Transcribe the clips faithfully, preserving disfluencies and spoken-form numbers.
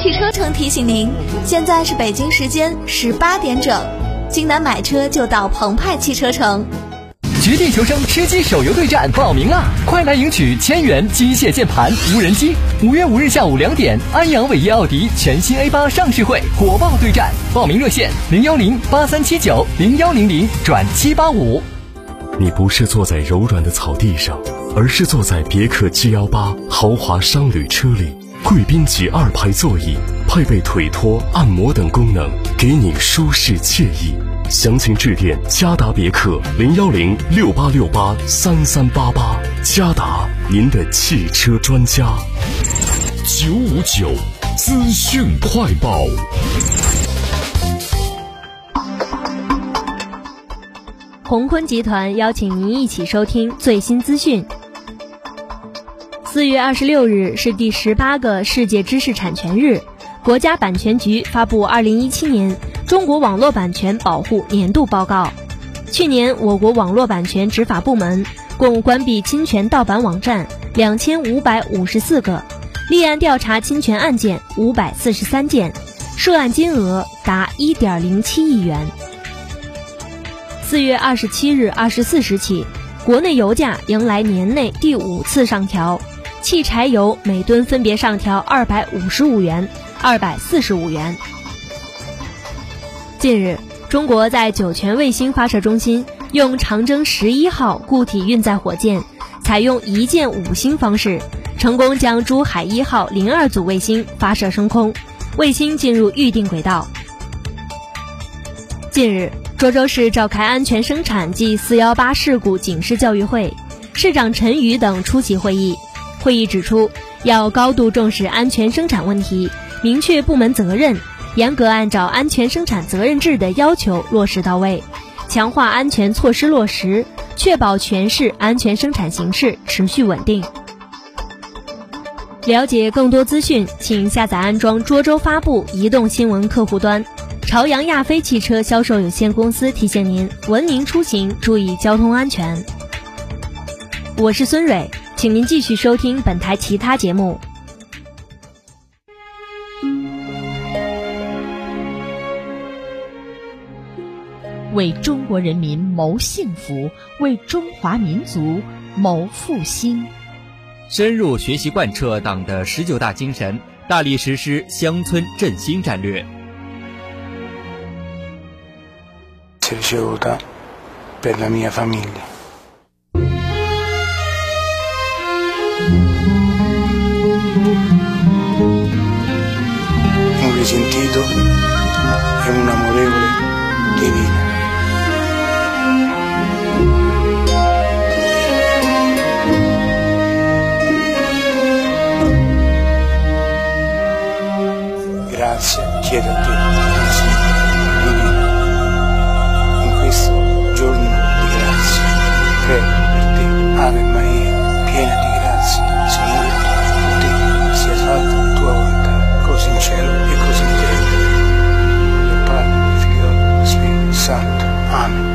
汽车城提醒您，现在是北京时间十八点整，济南买车就到澎湃汽车城。 绝地求生吃鸡手游对战报名啦！快来赢取千元机械键盘、无人机。五月五日下午两点，安阳伟业奥迪全新 A 八 上市会火爆对战，报名热线零幺零八三七九零幺零零转七八五。 你不是坐在柔软的草地上，而是坐在别克 G 幺八 豪华商旅车里，贵宾级二排座椅，配备腿托、按摩等功能，给你舒适惬意。详情致电嘉达别克零幺零六八六八三三八八，嘉达，您的汽车专家。 九五九资讯快报。 鸿坤集团邀请您一起收听最新资讯。四月二十六日是第十八个世界知识产权日，国家版权局发布二零一七年中国网络版权保护年度报告。去年，我国网络版权执法部门共关闭侵权盗版网站两千五百五十四个，立案调查侵权案件五百四十三件，涉案金额达一点零七亿元。四月二十七日二十四时起，国内油价迎来年内第五次上调，汽柴油每吨分别上调二百五十五元、二百四十五元。近日，中国在酒泉卫星发射中心用长征十一号固体运载火箭，采用一箭五星方式，成功将珠海一号零二组卫星发射升空，卫星进入预定轨道。近日，涿州市召开安全生产暨四一八事故警示教育会，市长陈宇等出席会议。会议指出，要高度重视安全生产问题，明确部门责任，严格按照安全生产责任制的要求落实到位，强化安全措施落实，确保全市安全生产形势持续稳定。了解更多资讯，请下载安装涿州发布移动新闻客户端。朝阳亚飞汽车销售有限公司提醒您：文明出行，注意交通安全。我是孙蕊，请您继续收听本台其他节目。 为中国人民谋幸福，为中华民族谋复兴。 深入学习贯彻党的十九大精神，大力实施乡村振兴战略。 ricevuta per la mia famiglia. Un risentito e un amorevole divino. Grazie, chiedo a te, divino, in questo giorno di grazia, prego per te, Ave Maria, piena di grazia, Signore è con te, sia fatta la tua volontà, così in cielo e così in terra. Del Padre, del Figlio e dello Spirito Santo. Amen.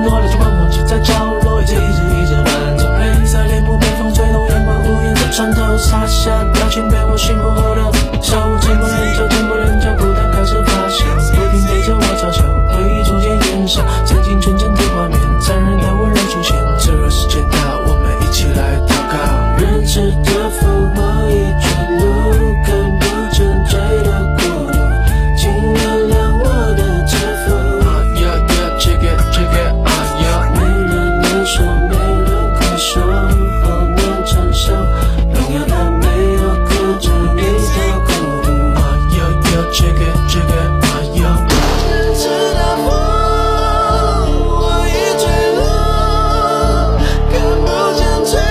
落了就光放弃在角落，一直一直一直伴奏，黑色帘幕被风吹动，阳光无言的穿透，洒下表情被我驯服后的手，寂寞人就停不人脚，孤单开始发酵，不停陪着我嘲笑，回忆逐渐燃烧，曾经纯真的画面，残忍的温柔出现，脆弱世界大，我们一起来祷告。人世的浮华一转路，看不见追的孤独，请原谅我的自负。Yeah yeah check it check it ah yeah， 没人能说，没人可说，后面承受荣耀的没有哭着你的孤独。Ah yeah yeah check it check it ah yeah。人世的风，我已坠落，看不见追。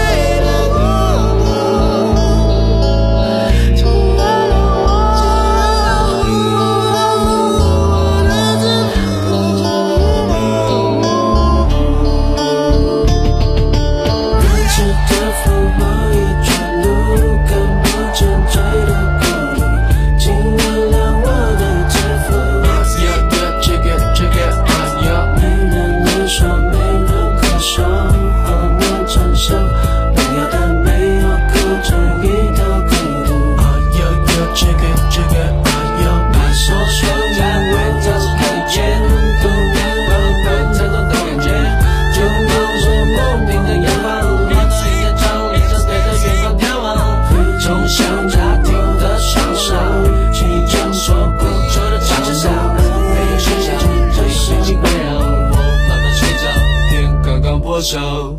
手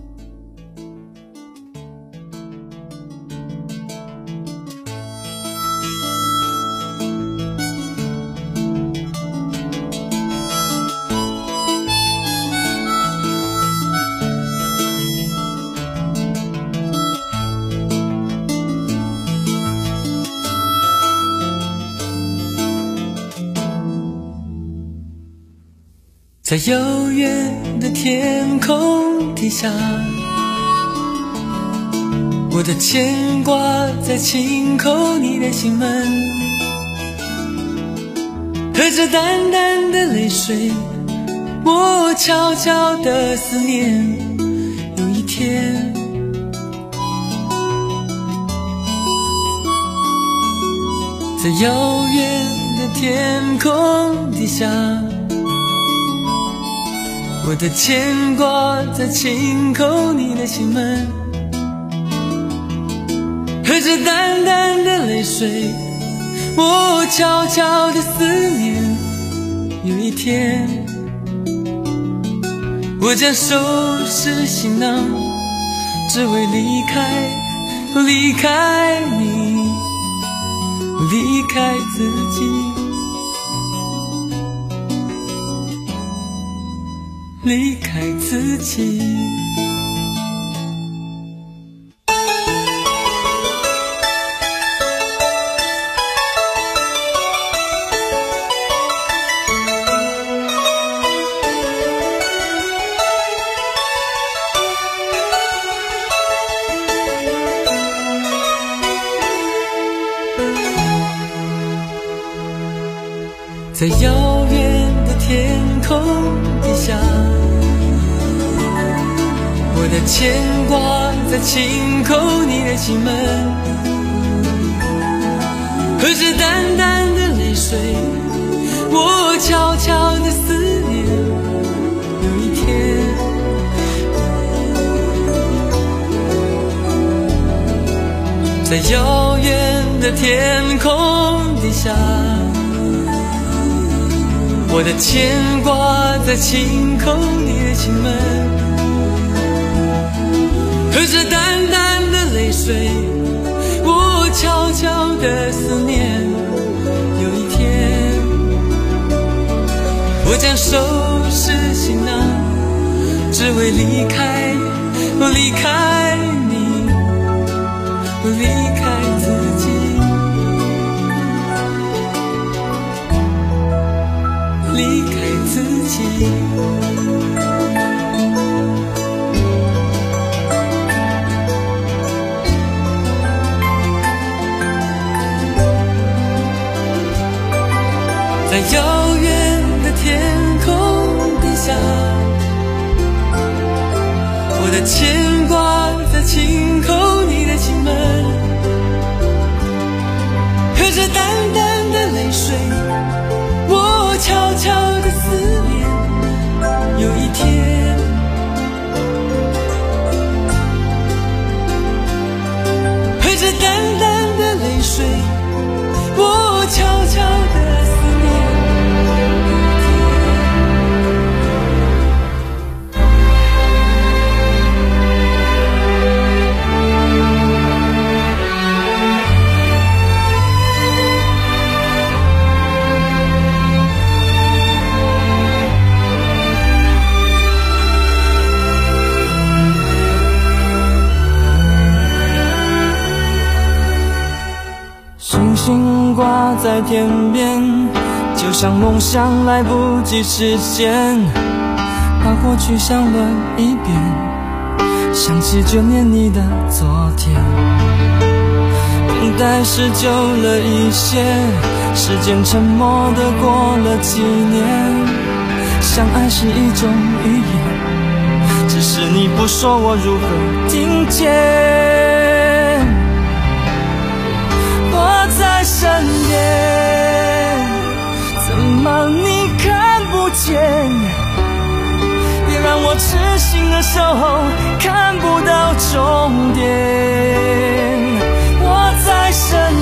在遥远的天空底下，我的牵挂在轻叩你的心门，和着淡淡的泪水，我悄悄的思念。有一天，在遥远的天空底下，我的牵挂在轻叩你的心门，和着淡淡的泪水，我悄悄的思念。有一天，我将收拾行囊，只为离开，离开你，离开自己，离开自己。在遥远的天空底下，我的牵挂在轻叩你的心门，和着淡淡的泪水，我悄悄的思念。有一天，在遥远的天空底下，我的牵挂在轻叩你的心门，和着淡淡的泪水，我悄悄的思念。有一天，我将收拾行囊，只为离开，离开你，离开自己，离开自己。在遥远的天空底下， 的牵挂在轻叩你的心门，和着淡淡的泪水，我悄悄的思念。有一天，和着淡淡的泪水，我悄悄的思念。星星挂在天边，就像梦想来不及实现，把过去想了一遍，想起眷恋你的昨天。等待是久了一些，时间沉默地过了几年，相爱是一种语言，只是你不说我如何听见。我在身边，怎么你看不见？别让我痴心的守候，看不到终点。我在身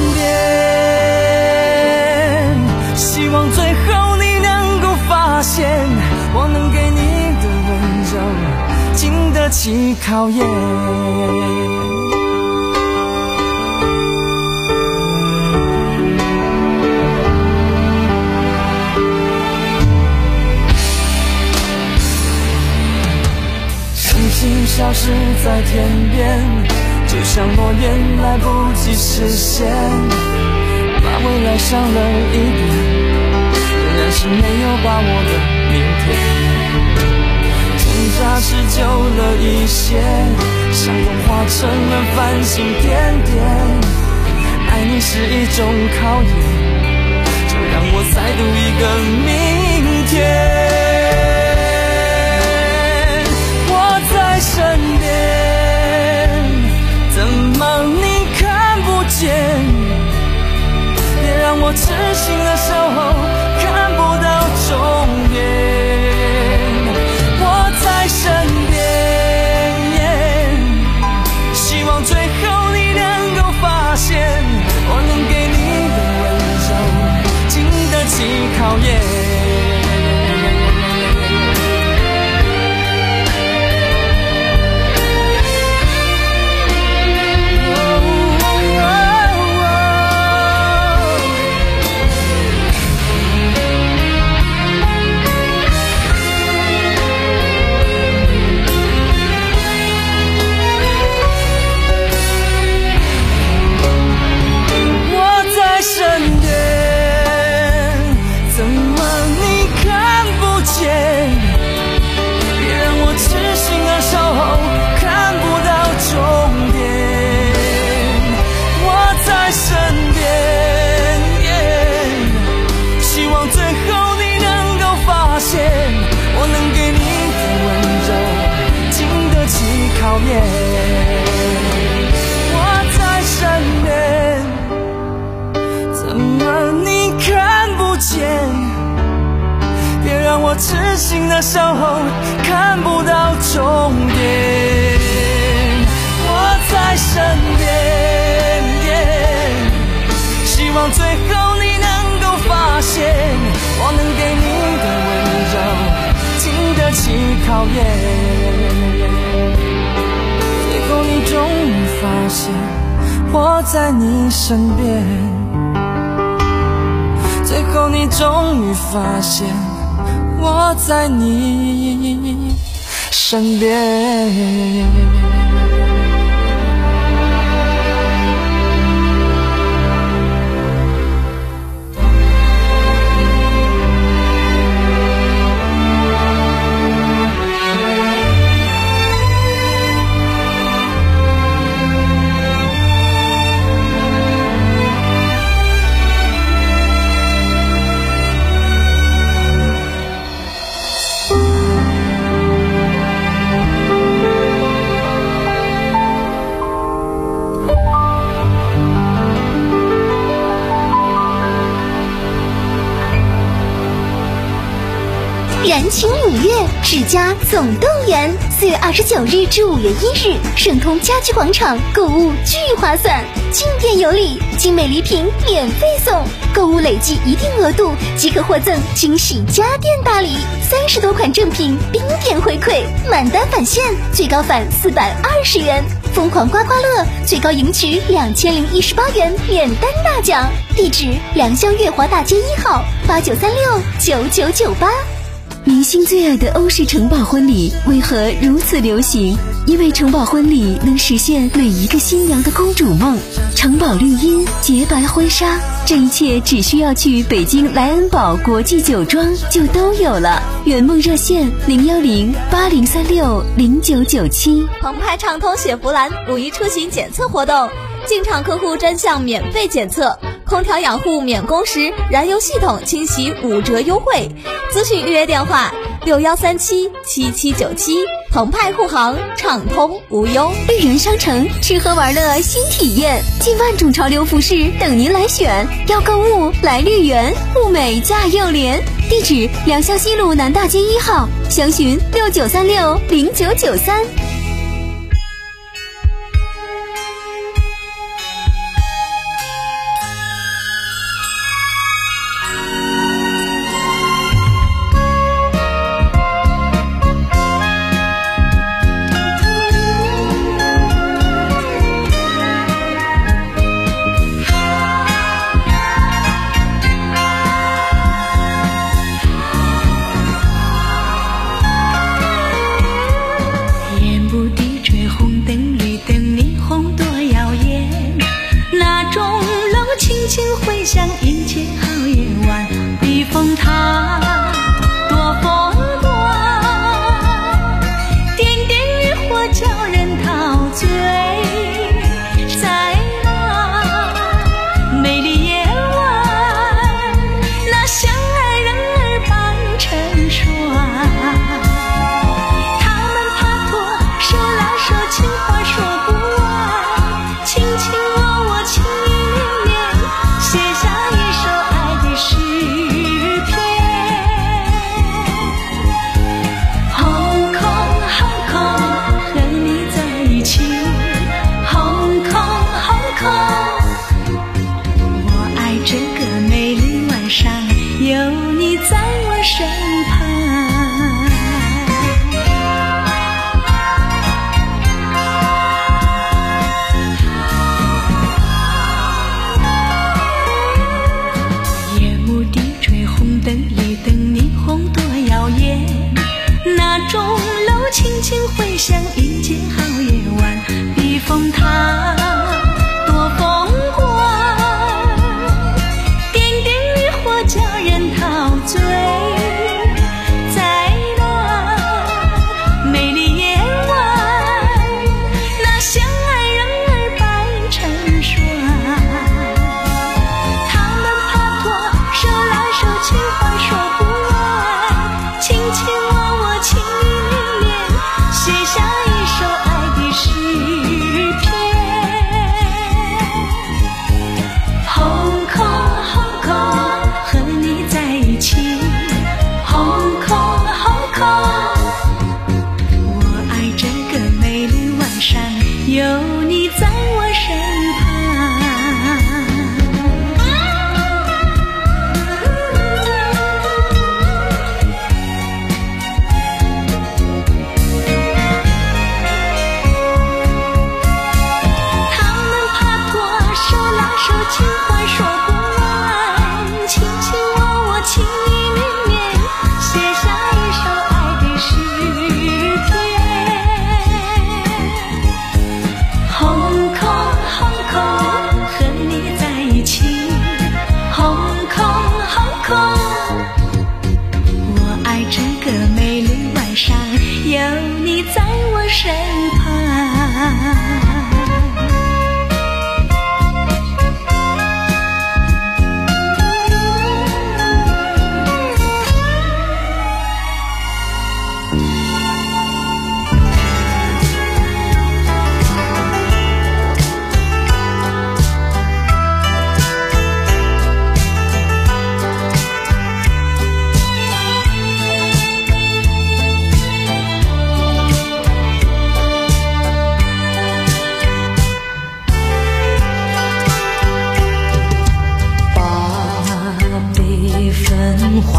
边，希望最后你能够发现，我能给你的温柔经得起考验。星消失在天边，就像诺言来不及实现，把未来想了一遍，仍然是没有把握的明天。挣扎是久了一些，相逢化成了繁星点点，爱你是一种考验，就让我再度一个明天。在身边，怎么你看不见？别让我痴心的守候，看不到终点。我在身边，希望最后你能够发现，我能给你的温柔经得起考验。我在身边，怎么你看不见？别让我痴心的守候，看不到终点。我在身边，希望最后你能够发现，我能给你的温柔经得起考验。你终于发现我在你身边，最后你终于发现我在你身边。 燃情五月，世家总动员。四月二十九日至五月一日，盛通家居广场购物巨划算，进店有礼，精美礼品免费送，购物累计一定额度即可获赠惊喜家电大礼，三十多款正品冰点回馈，满单返现，最高返四百二十元。疯狂刮刮乐，最高赢取两千零一十八元免单大奖。地址：良乡月华大街一号，八九三六九九九八。明星最爱的欧式城堡婚礼为何如此流行？因为城堡婚礼能实现每一个新娘的公主梦。城堡绿荫、洁白婚纱，这一切只需要去北京莱恩堡国际酒庄就都有了。圆梦热线零幺零八零三六零九九七。 澎湃畅通雪佛兰五一出行检测活动，进场客户专项免费检测，空调养护免工时，燃油系统清洗五折优惠。咨询预约电话六幺三七七七九七。澎湃护航，畅通无忧。 绿园商城吃喝玩乐新体验，近万种潮流服饰等您来选。要购物来绿园，物美价又廉。地址：良乡西路南大街一号，详询六九三六零九九三。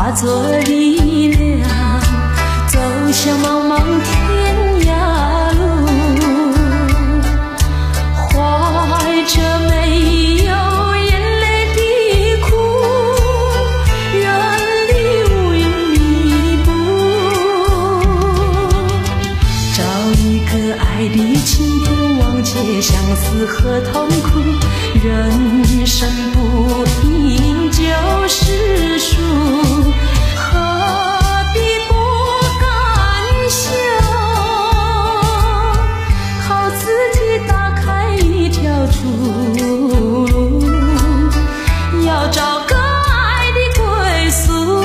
化作力量，走向茫茫天涯路，怀着没有眼泪的苦，远离无言弥补，找一个爱的晴天，忘却相思和痛苦，人生不应就是输，何必不甘休，靠自己打开一条出路，要找个爱的归宿。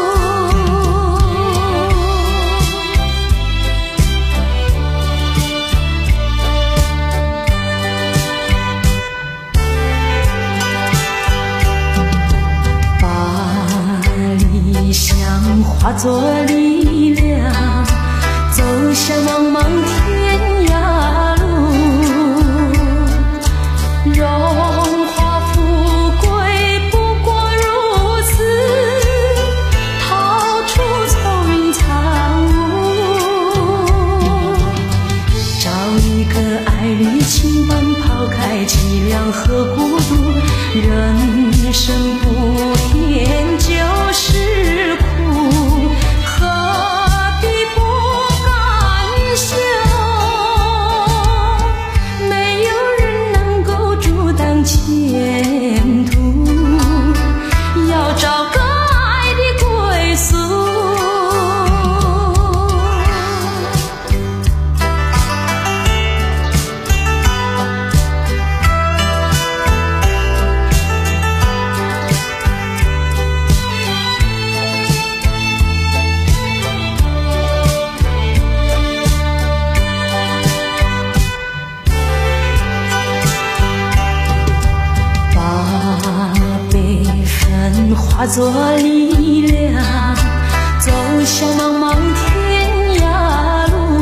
化作力量，走向茫茫天涯路，荣华富贵不过如此，逃出愁云惨雾，找一个爱侣轻慢，抛开凄凉和孤独，人生不言就是苦，前途要找个爱的归宿。化作力量，走向茫茫天涯路，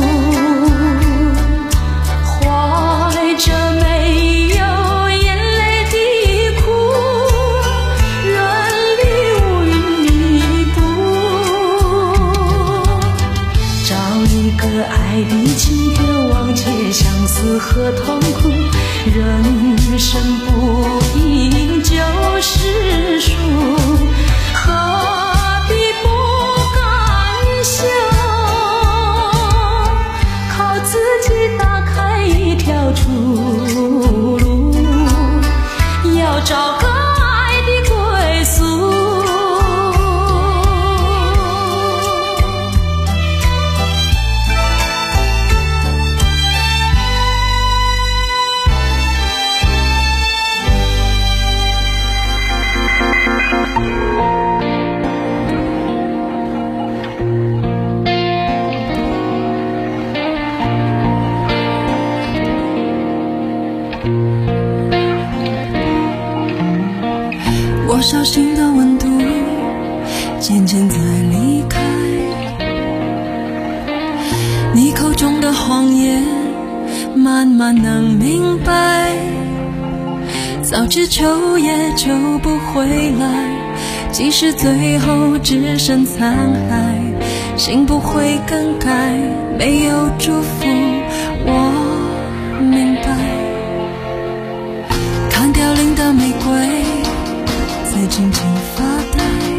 怀着没有眼泪的苦，远离无云弥补，找一个爱的晴天，忘却相思和痛苦，人生不应就是输，何必不甘休，靠自己打开一条出路，要找个爱的归宿。 我手心的温度渐渐在离开，你口中的谎言慢慢能明白，早知秋也救不回来，即使最后只剩残骸，心不会更改，没有祝福我明白，看凋零的玫瑰在静静发呆，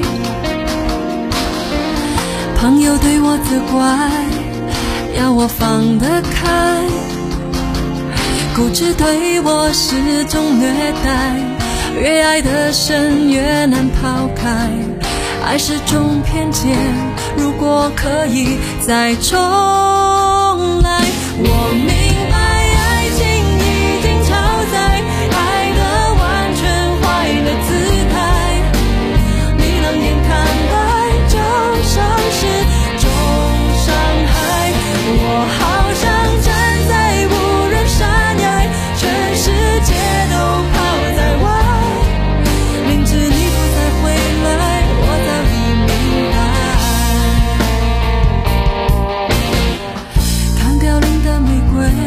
朋友对我责怪，要我放得开，固执对我是种虐待，越爱得深越难抛开，爱是种偏见，如果可以再重来，我明白爱情已经超载，爱得完全坏了姿态，你冷眼看待就像是种伤害，我好想站在无人山崖，全世界都抛在外，明知你不再回来，我早已明白，看凋零的玫瑰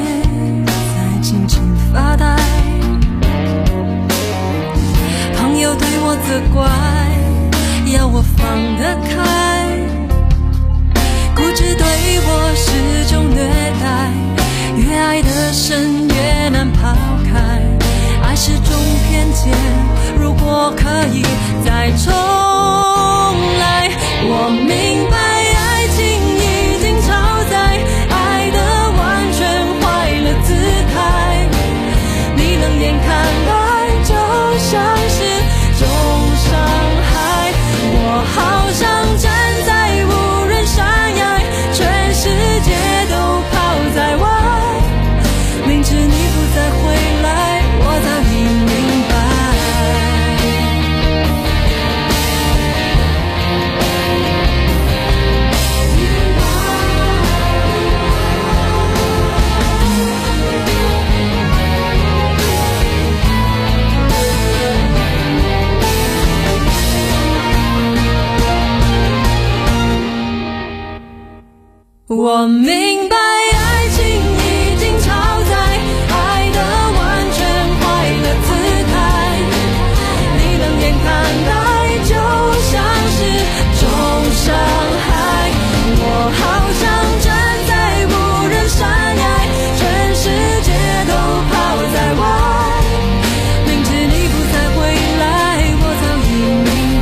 我明白爱情已经超载，爱的完全坏的姿态，你冷眼看待就像是种伤害。我好想站在无人山崖，全世界都抛在外，明知你不再回来，我早已明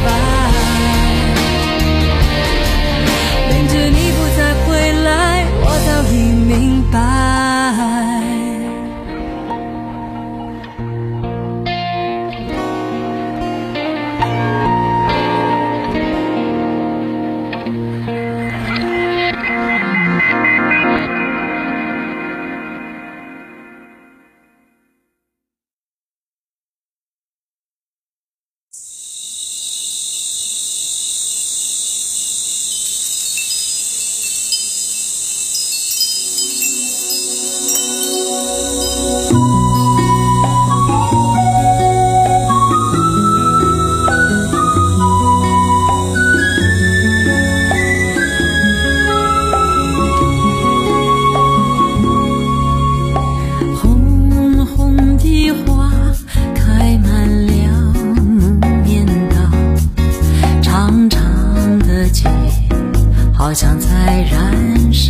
白，明知你不再回来，我早已明白。 好像在燃烧，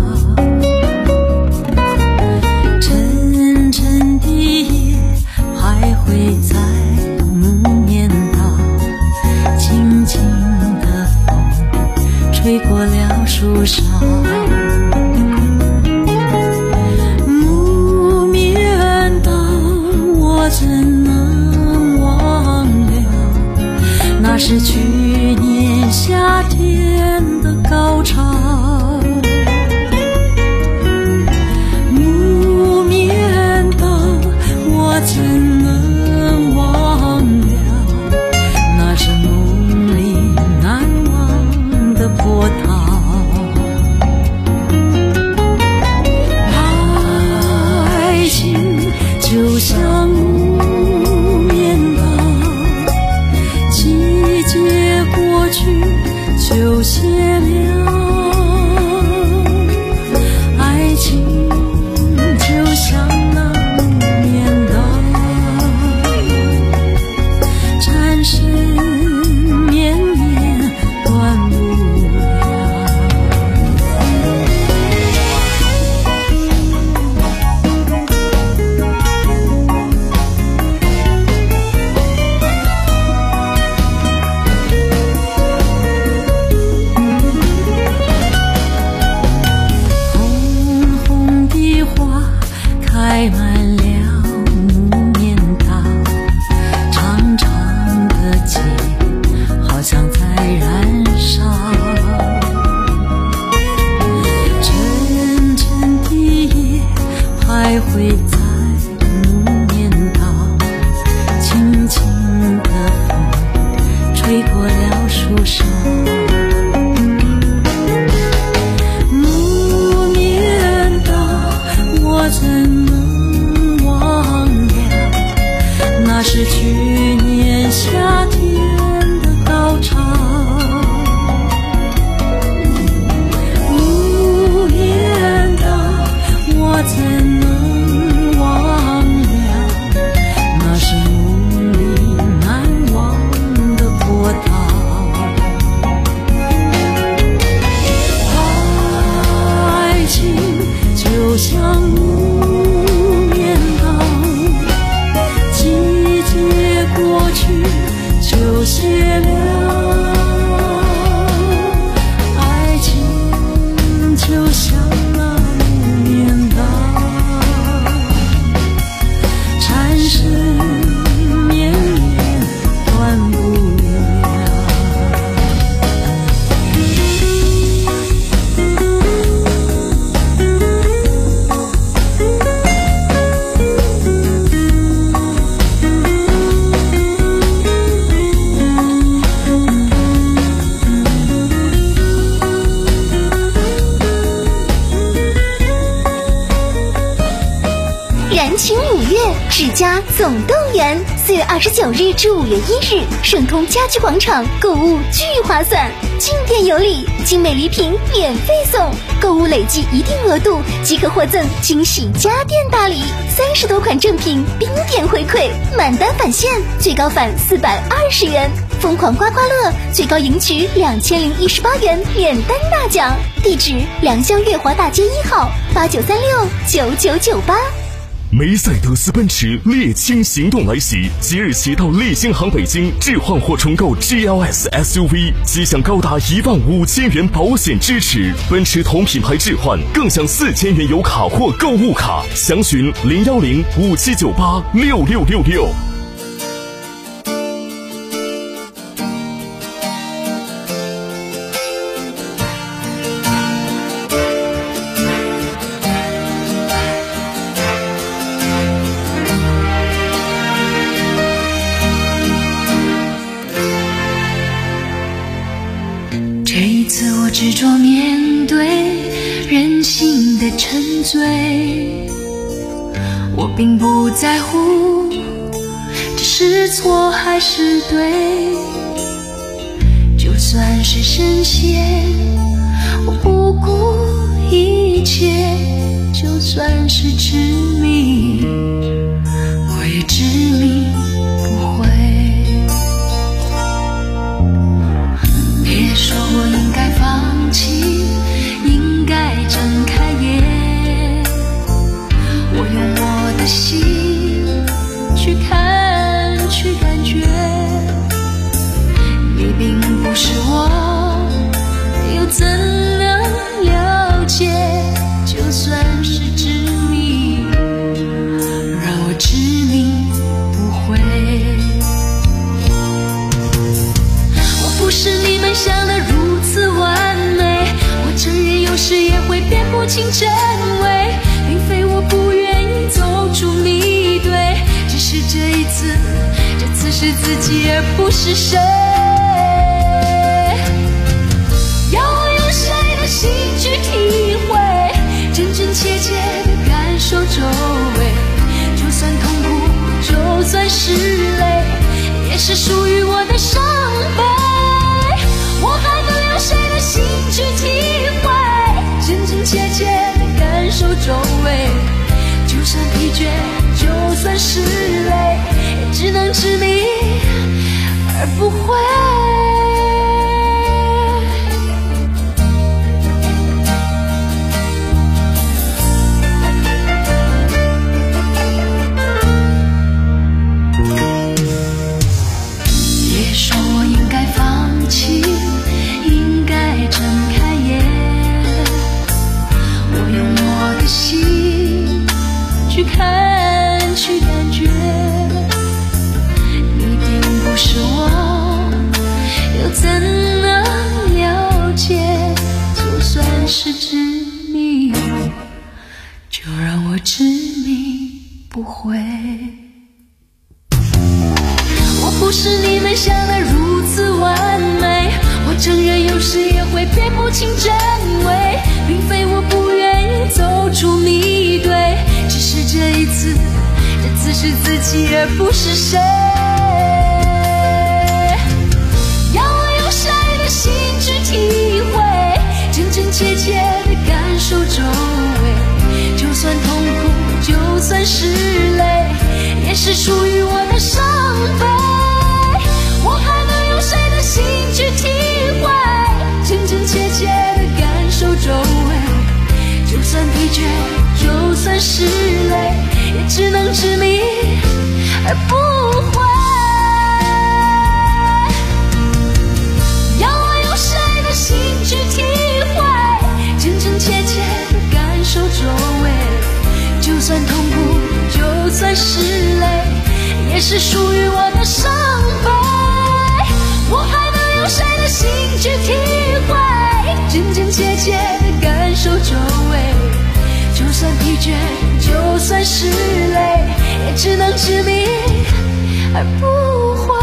沉沉的夜徘徊在木棉道，轻轻的风吹过了树梢，木棉道我怎能忘了，那是去年夏天的高潮，木棉道我怎能忘了，那是梦里难忘的波涛。爱情就像木棉道，季节过去就谢了，爱情就像那木棉道，缠身绵绵断不了。开满了木棉道，长长的街好像在燃烧，沉沉的夜徘徊在木棉道，轻轻的风吹过了树梢，木棉道我怎那是去年夏天的高潮，木棉道我怎能忘了，那是梦里难忘的波涛。爱情就像木棉道，过去就谢了，爱情就像那木棉道，缠身绵绵断不了。 燃情五月，指甲总动员。 四月二十九日至五月一日，顺通家居广场购物巨划算，进店有礼，精美礼品免费送，购物累计一定额度即可获赠惊喜家电大礼，三十多款正品冰点回馈，满单返现，最高返四百二十元。疯狂刮刮乐最高赢取两千零一十八元免单大奖，地址良乡月华大街一号八九三六九九九八。 梅赛德斯奔驰猎青行动来袭，即日起到利星行北京置换或重购 G L S S U V， 即享高达一万五千元保险支持。奔驰同品牌置换更享四千元油卡或购物卡，详询零幺零五七九八六六六六。 执着面对人性的沉醉，我并不在乎这是错还是对，就算是深陷我不顾一切，就算是执迷我也执迷不会。别说我应该放弃，应该睁开眼，我用我的心去看去感觉，你并不是我，又怎能了解，就算是执迷，让我执迷不悔。我不是你们想的如此完美，我承认有时也会辨不清真伪，并非我不愿意走出迷堆，只是这一次，这次是自己而不是谁。要我用谁的心去体会，真真切切的感受周围，就算痛苦，就算是泪，也是属于我的伤悲。我还能用谁的心去体会，真真切切的感受周围，就算疲倦，就算是累，也只能执迷而不悔。别说我应该放弃，应该睁开眼，我用我的心去看去感觉，你并不是我，又怎能了解，就算是执迷，就让我执迷不悔。我不是你们想的如此完美，我承认有时也会辨不清真伪，并非我不愿意走出迷堆，只是这一次，这次是自己而不是谁。要我用谁的心去体会，真真切切的感受周围，就算痛苦，就算是累，也是属于我的伤悲。我还能用谁的心去体会，真真切切的感受周围，就算疲倦，就算是累，也只能执迷而不悔。要我用谁的心去体会，真真切切的感受周围，就算痛苦，就算是累，也是属于我的伤悲。我还能用谁的心去体会，真真切切的感受周围，就算疲倦，就算是累，也只能执迷而不悔。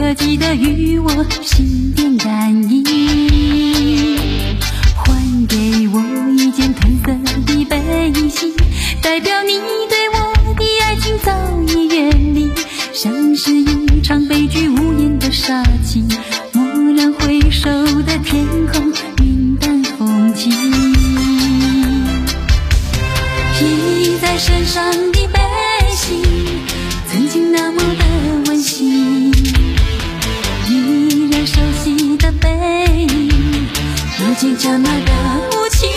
了，记得与我心电感应，还给我一件褪色的背心，代表你对我的爱情早已远离，像是一场悲剧，无言的杀气，蓦然回首的天空，云淡风轻，披在身上的背心，曾经那么的温馨，依然熟悉的背影，如今这么的无情。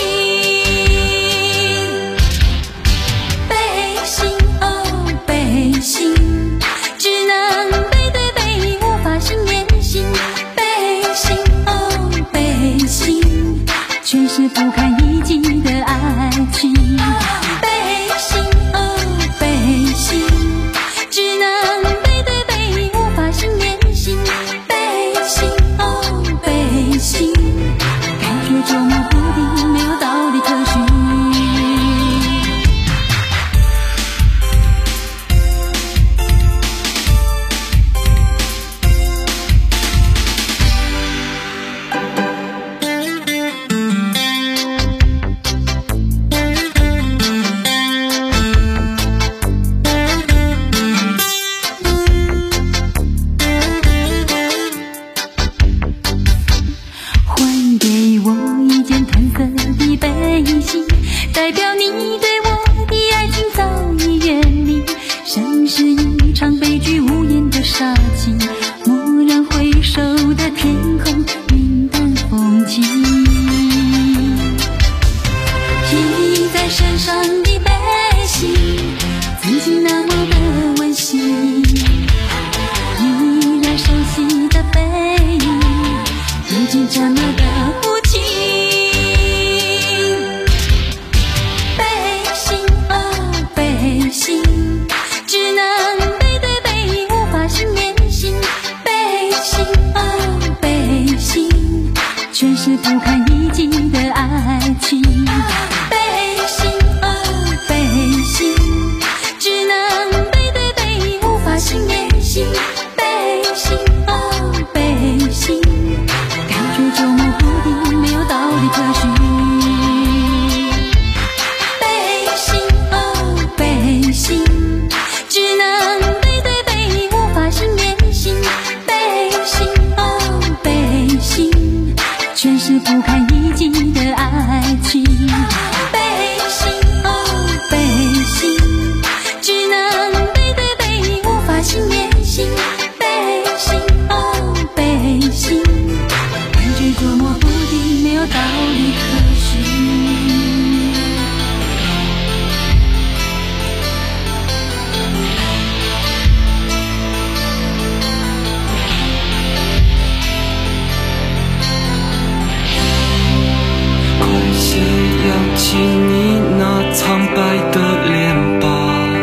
背心哦背心，只能背对背，无法心连心。背心哦背心，全是不堪一击的爱情。背心哦背心，只能背对背，无法心连心。背心哦背心，感觉捉摸不定，没有道理可循。还给我一件褪色的背心，代表你对我的爱情早已远离，像是一场悲剧，无言的杀气，蓦然回首的天空，云淡风轻，披在身上的背心，曾经那么的温馨，依然熟悉的背影，如今这么的无情。背心哦背心，只能背对背，无法心连心。背心哦背心，全是不堪一击的爱情。背心哦背心，只能背对背，无法心连心。背心哦背心，感觉捉摸不定，没有道理可循。背心哦背心，只能背对背，无法心连心。背心哦背心，全是不堪一击的爱情。背心哦背心，只能背对背，无法心连心。背心哦背心，感觉捉摸不定，没有道理可循。 快些扬起你那苍白的脸吧，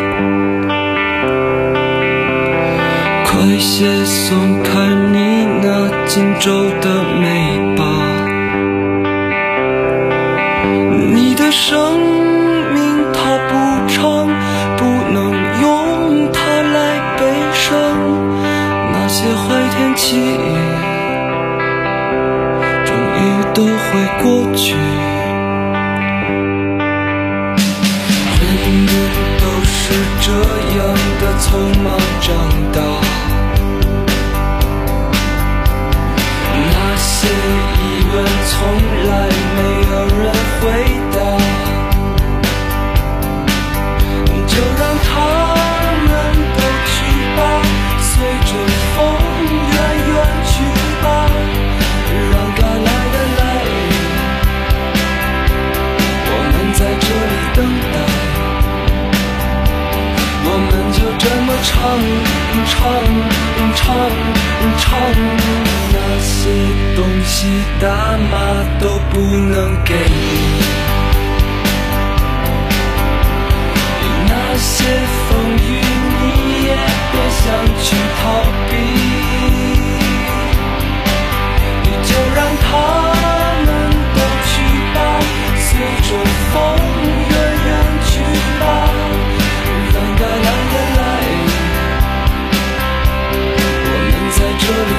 快些松开你那紧皱的眉吧，你的生命它不长，不能用它来悲伤，那些坏天气终于都会过去。人人都是这样的匆忙长大，那些疑问从来没有人回答，就让他们都去吧，随着风远远去吧，让该来的来，我们在这里等待，我们就这么唱唱唱唱，那些东西大妈都不能给你，那些风雨你也别想去逃避，你就让他们都去吧，随着风远远去吧，让该来的来，我们在这里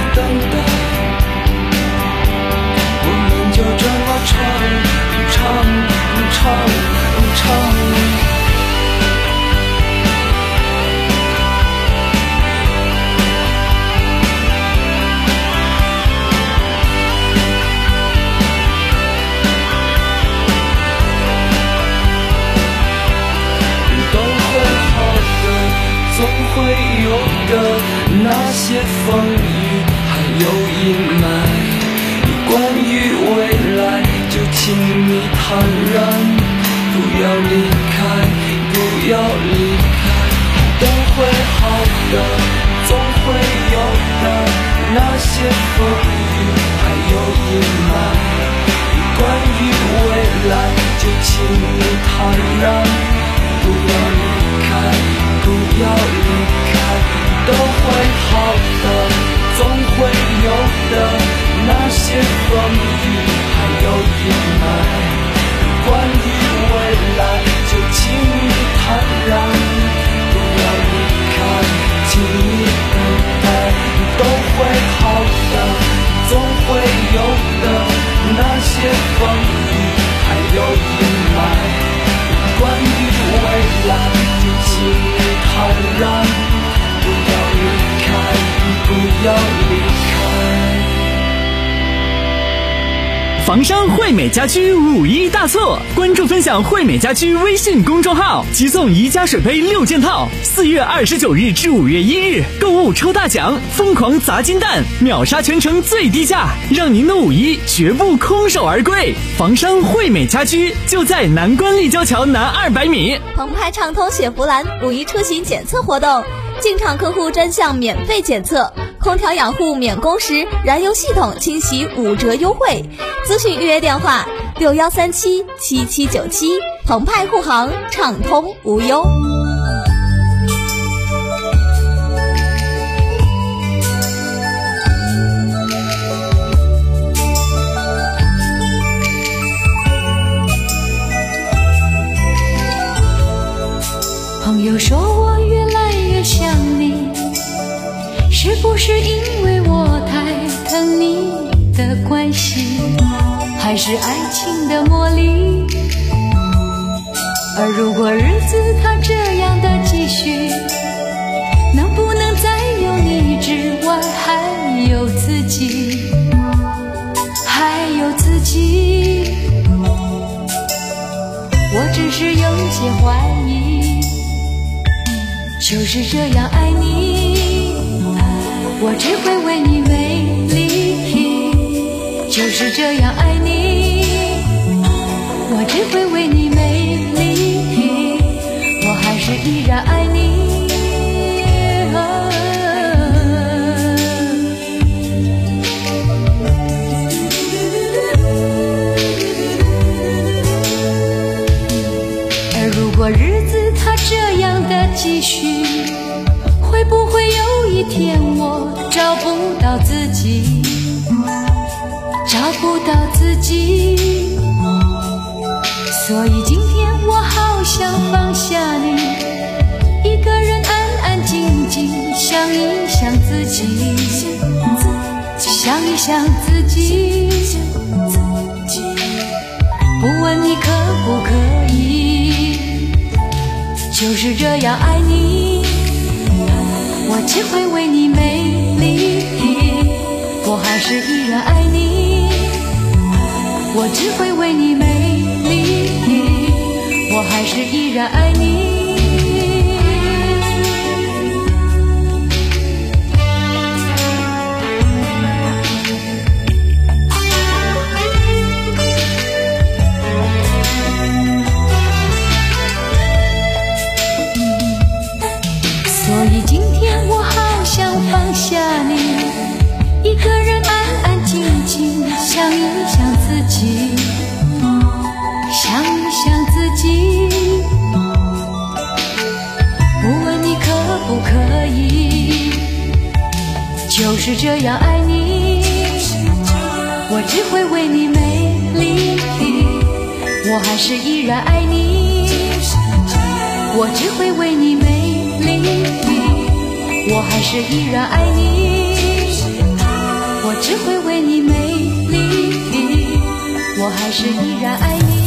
会有的那些风雨还有阴霾，关于未来就请你坦然，不要离开，不要离开，都会好的，总会有的那些风雨还有阴霾，关于未来就请你坦然，不要离开，不要离开，都会好的，总会有的那些风雨还有阴霾，关于未来就请你坦然，不要离开，请你等待，都会好的，总会有的那些风雨还有阴霾，关于未来就请你坦然，不要离开，不要离开。 房商惠美家居五一大促，关注分享惠美家居微信公众号，即送宜家水杯六件套。四月二十九日至五月一日，购物抽大奖，疯狂砸金蛋，秒杀全城最低价，让您的五一绝不空手而归。房商惠美家居就在南关立交桥南二百米。 澎湃畅通雪佛兰五一出行检测活动，进场客户专项免费检测，空调养护免工时，燃油系统清洗五折优惠。咨询预约电话六幺三七七七九七，澎湃护航，畅通无忧。 朋友说我越来越像你，是不是因为我太疼你的关系，还是爱情的魔力？而如果日子它这样的继续，能不能再有你之外还有自己，还有自己？我只是有些怀疑，就是这样爱你，我只会为你美丽，就是这样爱你，我只会为你美丽，我还是依然爱你。而如果日子它这样的继续，会不会有一天我找不到自己，找不到自己？所以今天我好想放下你，一个人安安静静想一想自己，想一想自己，不问你可不可以，就是这样爱你，我只会为你美丽，我还是依然爱你，我只会为你美丽，我还是依然爱你。所以今天我好想放下你，一个人安安静静想一想自己，想一想自己，不问你可不可以，就是这样爱你，我只会为你美丽，我还是依然爱你，我只会为你美丽，我还是依然爱你，我只会为你美丽，我还是依然爱你。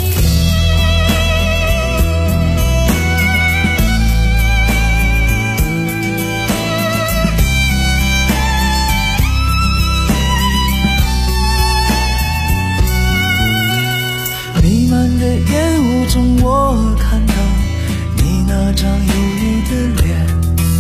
弥漫的烟雾中，我看到你那张忧郁的脸，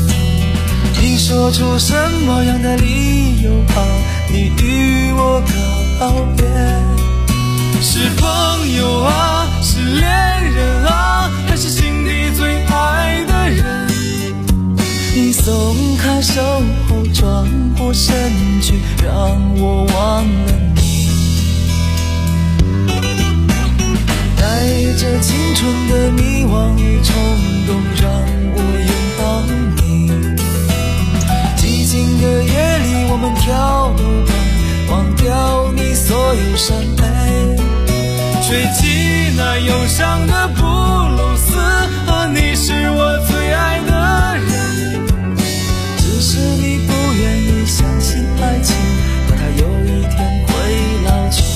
说出什么样的理由好，你与我告别？是朋友啊，是恋人啊，还是心底最爱的人？你松开手后转过身去，让我忘了你。带着青春的迷惘与冲动，让我拥抱你。寂静的夜里，我们跳舞吧，忘掉你所有伤悲，吹起那忧伤的布鲁斯，你是我最爱的人。只是你不愿意相信爱情，怕它有一天会老去。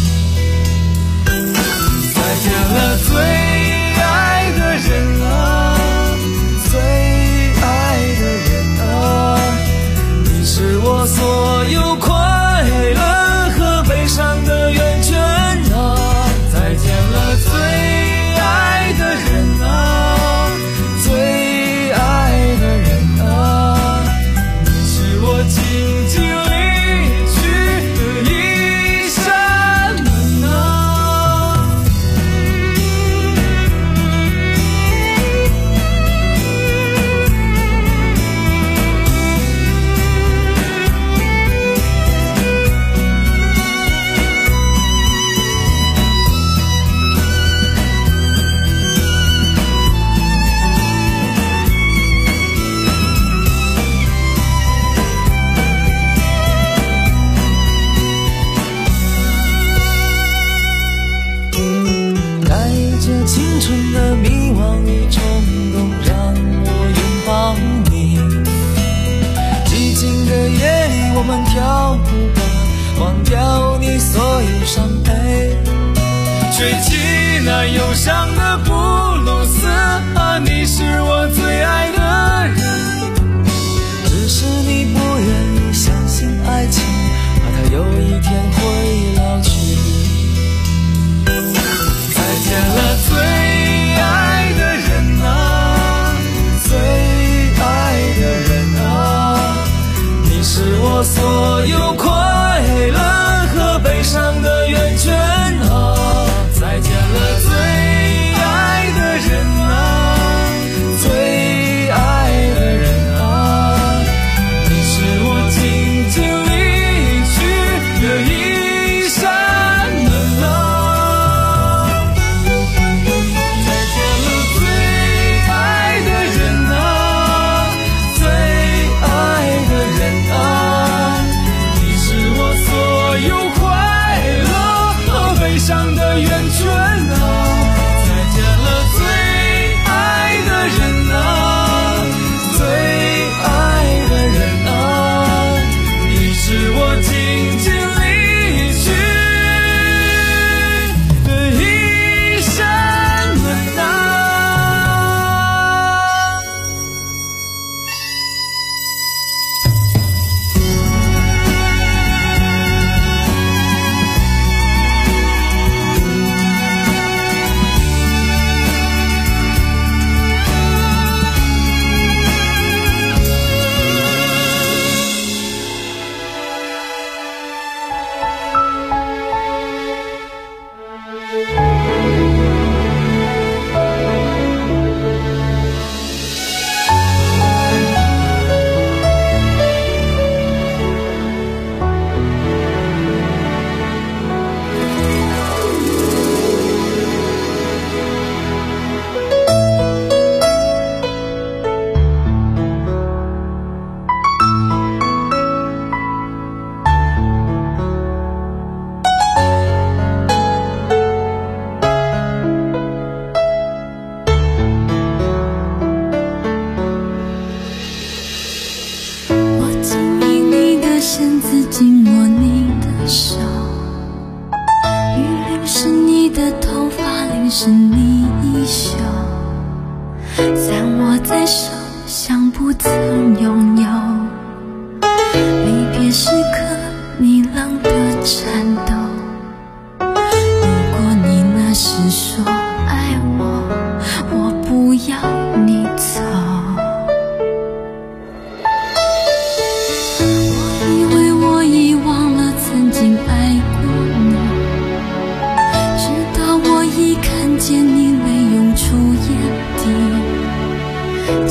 再见了最爱的人啊，最爱的人啊，你是我所有快乐和悲伤的源泉啊。再见了最爱的人啊，最爱的人啊，你是我静静离去的一扇门啊。青春的迷惘与冲动，让我拥抱你。寂静的夜里，我们跳舞吧，忘掉你所有伤悲，吹起那忧伤的布鲁斯，你是我最爱的人。只是你不愿意相信爱情，怕它有一天会老去。再见了最爱的人啊，最爱的人啊，你是我所有快乐和悲伤的源泉啊。再见了最爱的人啊，最爱的人啊，你是我静静离去的一扇门啊。 是你一笑，散握在手，像不曾拥有。离别时刻，你冷的颤抖。如果你那时说爱我，我不要你走。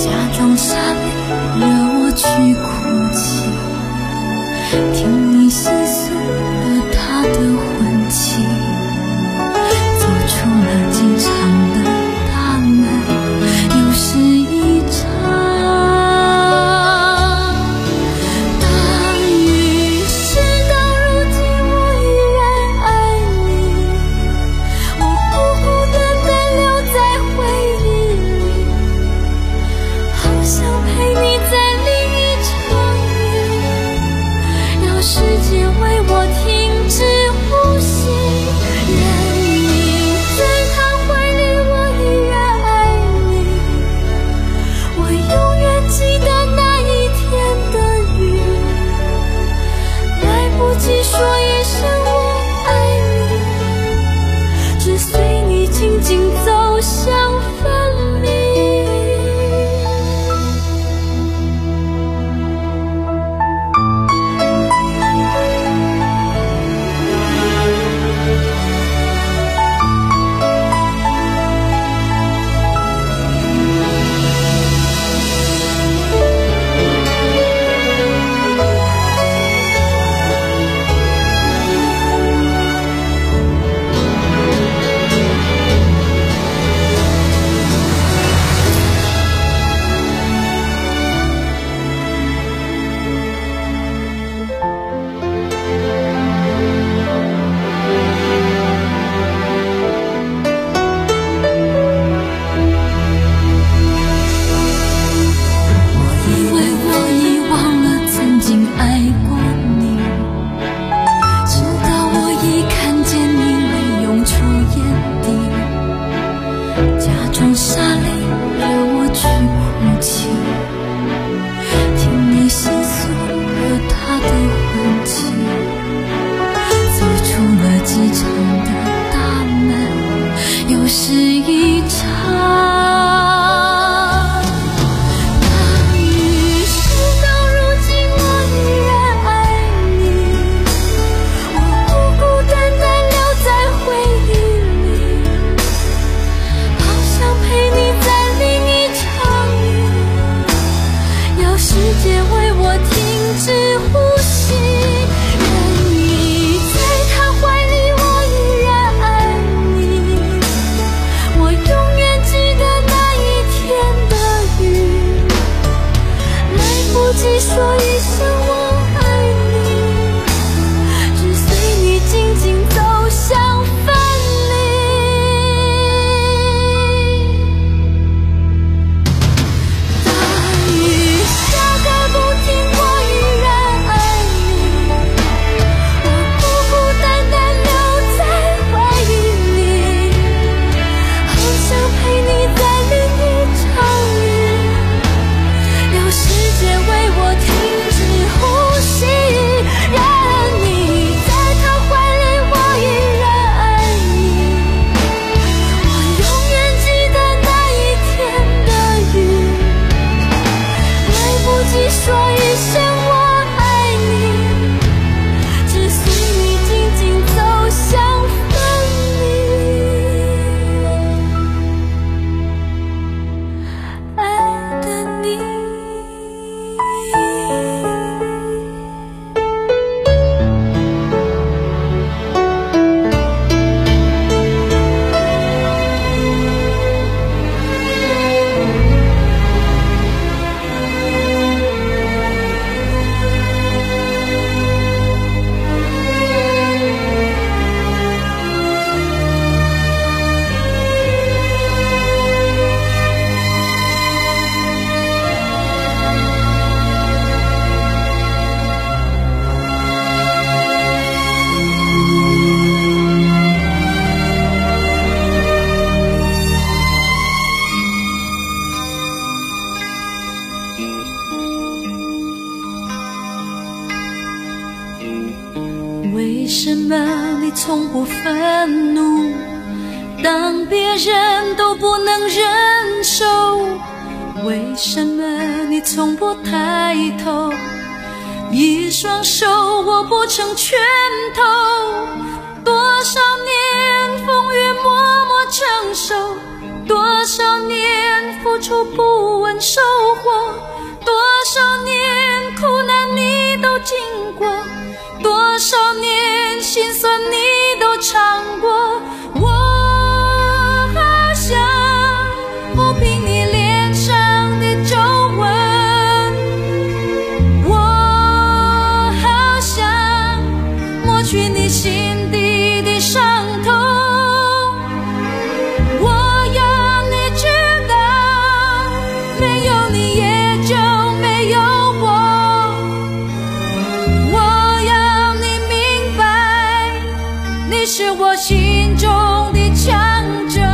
假装傻泪惹我去哭泣，听你细诉了他的婚期，走出了机场的大门，又是一场。 为什么你从不愤怒，当别人都不能忍受？为什么你从不抬头，一双手握不成拳头？多少年风雨默默承受，多少年付出不问份收获。多少年苦难你都经过，多少年心酸你都尝过。我好想抚平你脸上的皱纹，我好想抹去你心底的伤痛。我要你知道，没有你也就没有我。我要你明白，你是我心中的强者。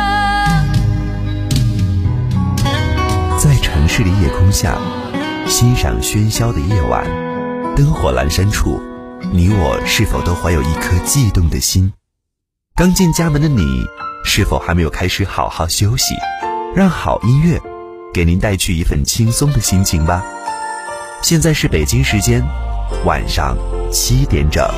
在城市的夜空下，欣赏喧嚣的夜晚，灯火阑珊处，你我是否都怀有一颗悸动的心？刚进家门的你，是否还没有开始好好休息？让好音乐给您带去一份轻松的心情吧。现在是北京时间晚上七点整。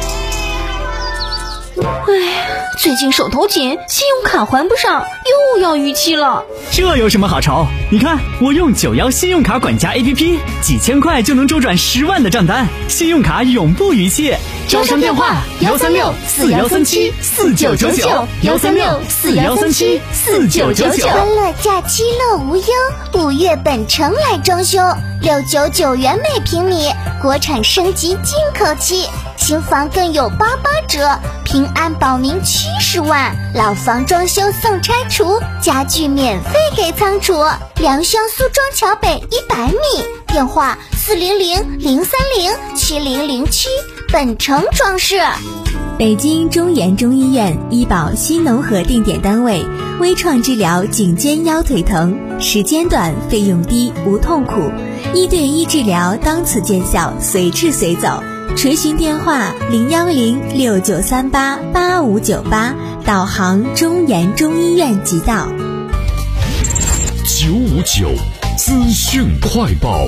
哎，最近手头紧，信用卡还不上，又要逾期了。 这有什么好愁？你看我用九幺信用卡管家 A P P， 几千块就能周转十万的账单，信用卡永不逾期。 招商电话幺三六四幺三七四九九九幺三六四幺三七四九九九。 欢乐假期乐无忧，五月本城来装修，六九九元每平米，国产升级进口漆，新房更有八八折，平安保民七十万，老房装修送拆除，家具免费给仓储。良乡苏庄桥北一百米，电话四零零零三零七零零七。本城装饰。 北京中研中医院医保新农合定点单位，微创治疗颈肩腰腿疼，时间短，费用低，无痛苦，一对一治疗，当此见效，随治随走。垂询电话零幺零六九三八八五九八，导航中研中医院即到。 九五九资讯快报。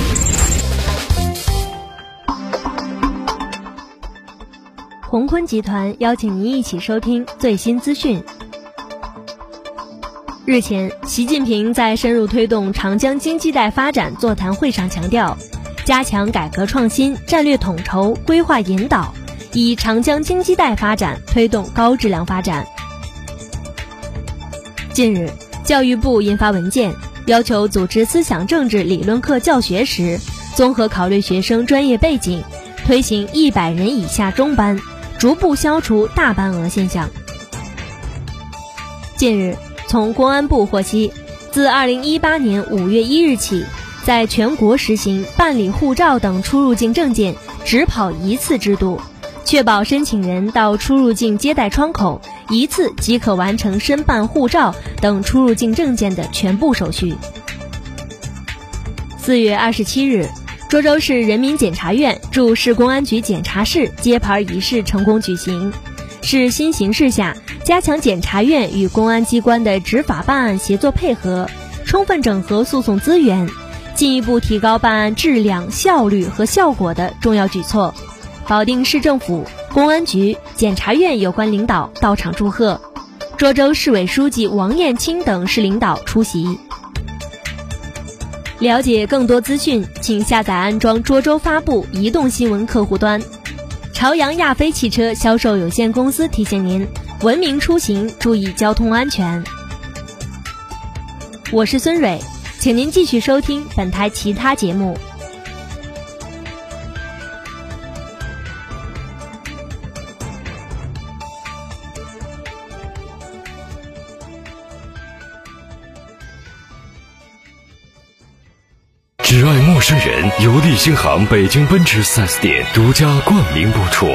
鸿坤集团邀请您一起收听最新资讯。日前，习近平在深入推动长江经济带发展座谈会上强调，加强改革创新、战略统筹、规划引导，以长江经济带发展推动高质量发展。近日，教育部印发文件，要求组织思想政治理论课教学时，综合考虑学生专业背景，推行一百人以下中班，逐步消除大班额现象。近日，从公安部获悉，自二零一八年五月一日起，在全国实行办理护照等出入境证件只跑一次制度，确保申请人到出入境接待窗口一次即可完成申办护照等出入境证件的全部手续。四月二十七日，涿州市人民检察院驻市公安局检察室揭牌仪式成功举行，是新形势下加强检察院与公安机关的执法办案协作配合，充分整合诉讼资源，进一步提高办案质量、效率和效果的重要举措。保定市政府、公安局、检察院有关领导到场祝贺，涿州市委书记王艳青等市领导出席。了解更多资讯，请下载安装涿州发布移动新闻客户端。朝阳亚飞汽车销售有限公司提醒您：文明出行，注意交通安全。我是孙蕊，请您继续收听本台其他节目。 只爱陌生人由利星行北京奔驰 四 S 店独家冠名播出。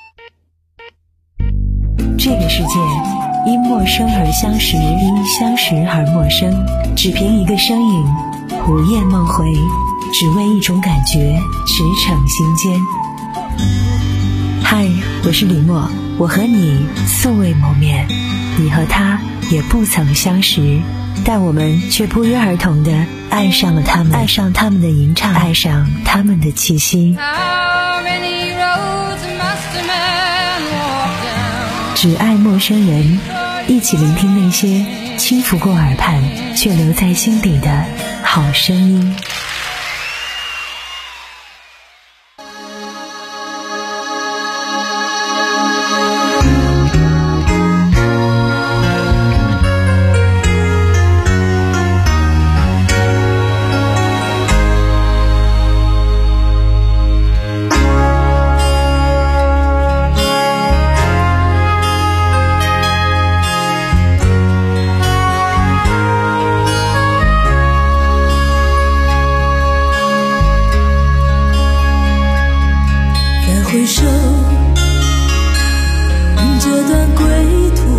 这个世界因陌生而相识，因相识而陌生，只凭一个身影，午夜梦回，只为一种感觉，驰骋心间。嗨，我是李默，我和你素未谋面，你和他也不曾相识，但我们却不约而同地爱上了他们，爱上他们的吟唱，爱上他们的气息。只爱陌生人，一起聆听那些轻拂过耳畔却留在心底的好声音。 回首这段归途，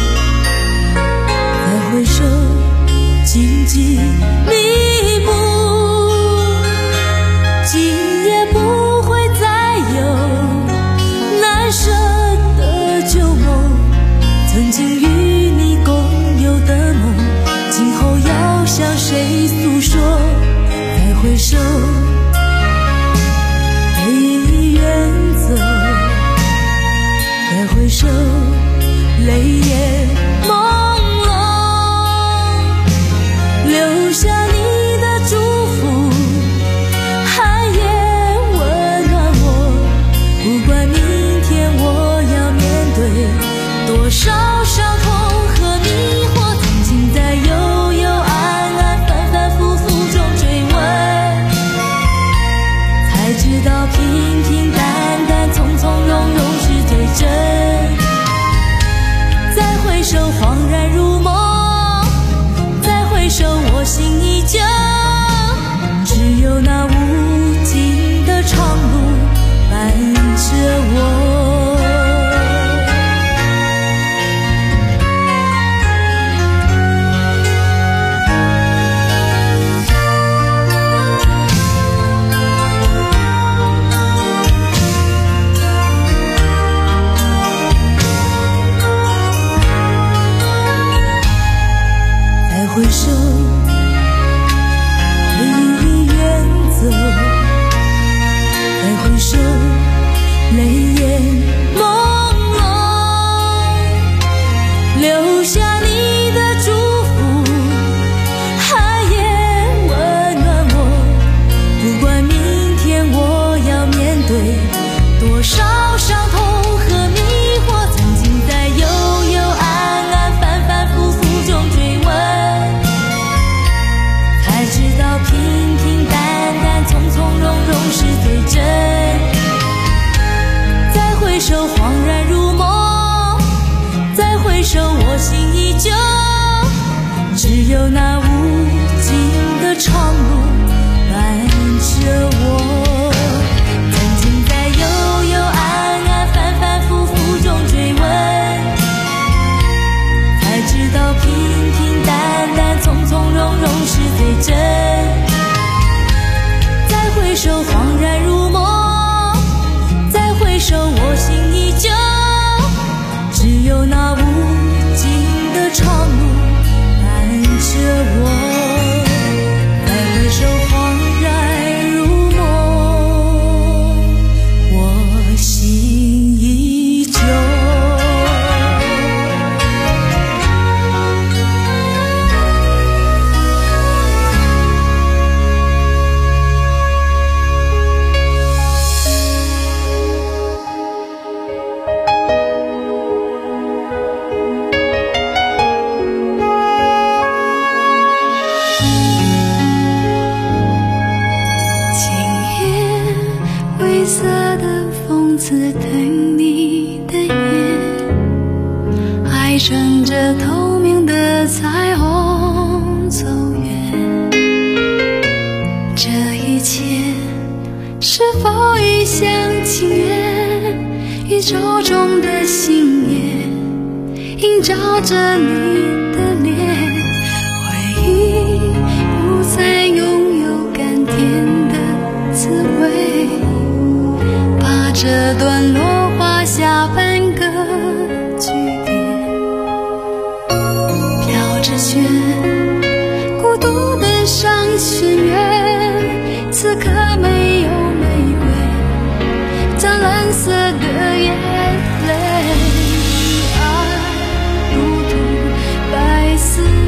再回首荆棘密布，今夜不会再有难舍的旧梦，曾经与你共有的梦，今后要向谁诉说？再回首再回首，泪眼朦胧，留下你的祝福，寒夜温暖我。不管明天我要面对多少伤痛和迷惑，曾经在幽幽暗暗、反反复复中追问，才知道平平淡淡、从从容容是最真。再回首，恍然如梦；再回首，我心依旧。只有那无尽的长路伴着我。回首，泪已远走；再回首，泪眼朦胧，留下你的祝福，寒夜温暖我。不管明天我要面对多少伤痛和迷惑，曾经在幽幽暗暗、反反复复中追问，知道平平淡淡、从从容容是最真。再回首，恍然如梦；再回首，我心依旧。只有那无尽的长路伴着我。曾经在幽幽暗暗、反反复复中追问，才知道平平淡淡、从从容容是最真。再回首，恍然如梦；再回首，我心依旧。只有那无尽的长路伴着我。再回首，恍然如梦，我心依旧。等你的夜，还乘着透明的彩虹走远。这一切是否一厢情愿？宇宙中的星夜映照着你的脸，回忆不再拥有甘甜的滋味，把这段落画下半个句点。飘着雪，孤独的上弦月，此刻没有玫瑰，将蓝色的眼泪，爱如同白丝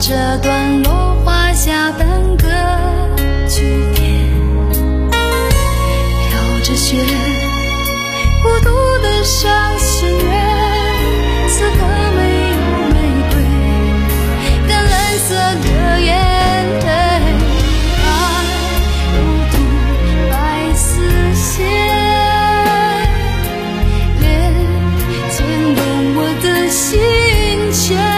这段落画下半个句点，飘着雪，孤独的伤心人，此刻没有玫瑰，淡蓝色的眼泪，爱如同白丝线，连牵动我的心弦。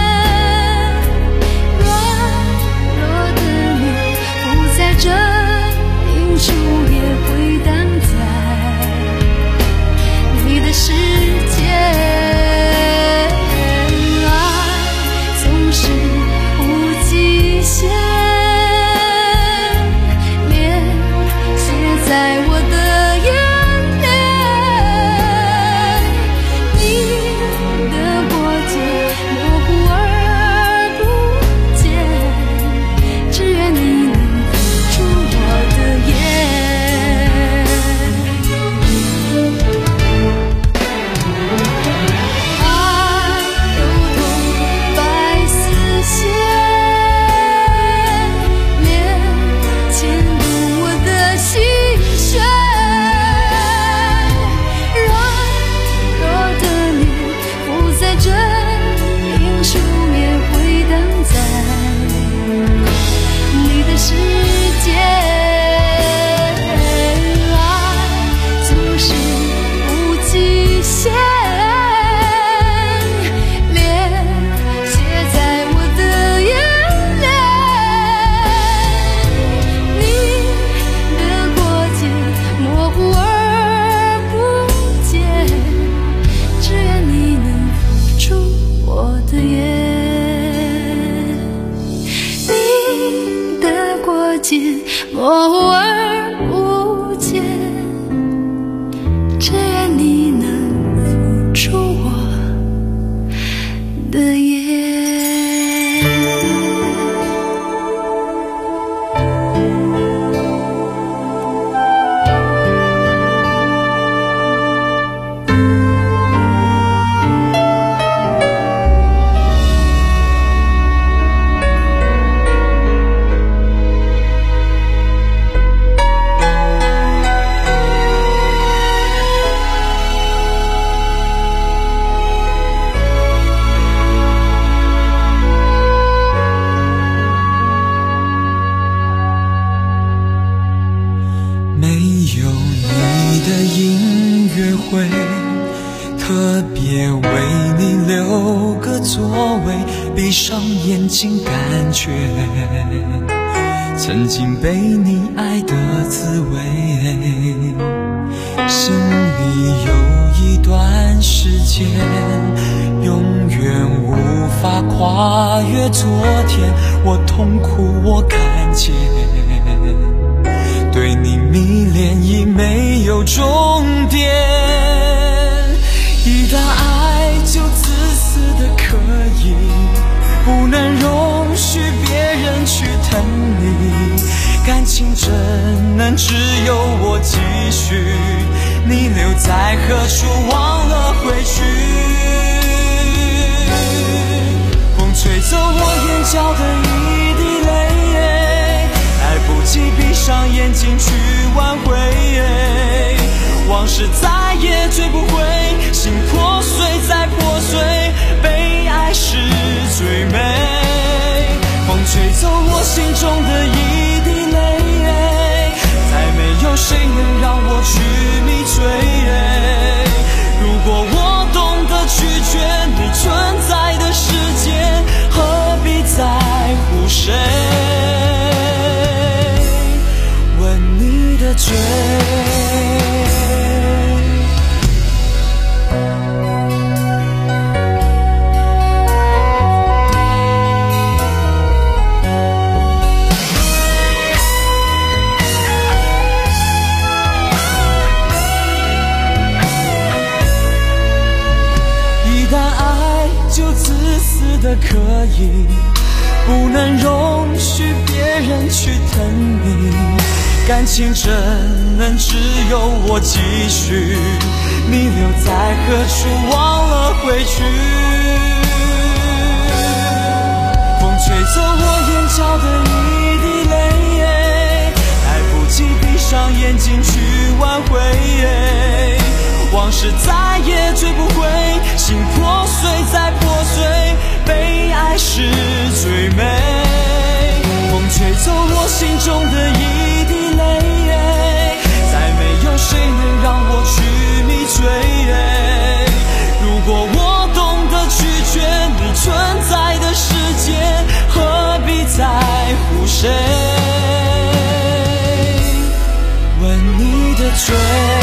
默而不见，只愿你能付出我的眼。 特别为你留个座位，闭上眼睛感觉曾经被你爱的滋味。心里有一段时间永远无法跨越昨天，我痛苦我看见，对你迷恋已没有终点。一旦爱就自私的可以，不能容许别人去疼你，感情怎能只有我继续？你留在何处忘了回去？风吹走我眼角的一滴泪，来不及闭上眼睛去挽回，往事再也追不回，心破碎再破碎，被爱是最美。风吹走我心中的一滴泪，再没有谁能让我去迷醉。如果我懂得拒绝你存在的世界，何必在乎谁吻你的嘴？的可以，不能容许别人去疼你，感情怎能只有我继续？你留在何处忘了回去？风吹是再也追不回，心破碎再破碎，被爱是最美。风吹走我心中的一滴泪，再没有谁能让我去迷醉。如果我懂得拒绝你存在的世界，何必在乎谁？吻你的嘴，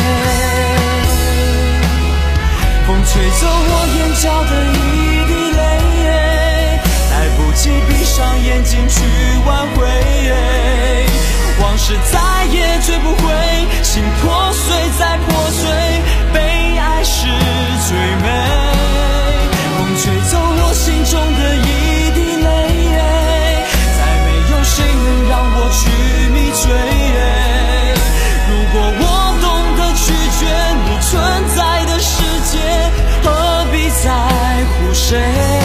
风吹走我眼角的一滴泪，来不及闭上眼睛去挽回，往事再也追不回，心破碎再破碎，被爱是最美。风吹走我心中的一滴泪，再没有谁能让我去迷醉。如果我懂得拒绝你存在的世界，何必在乎谁？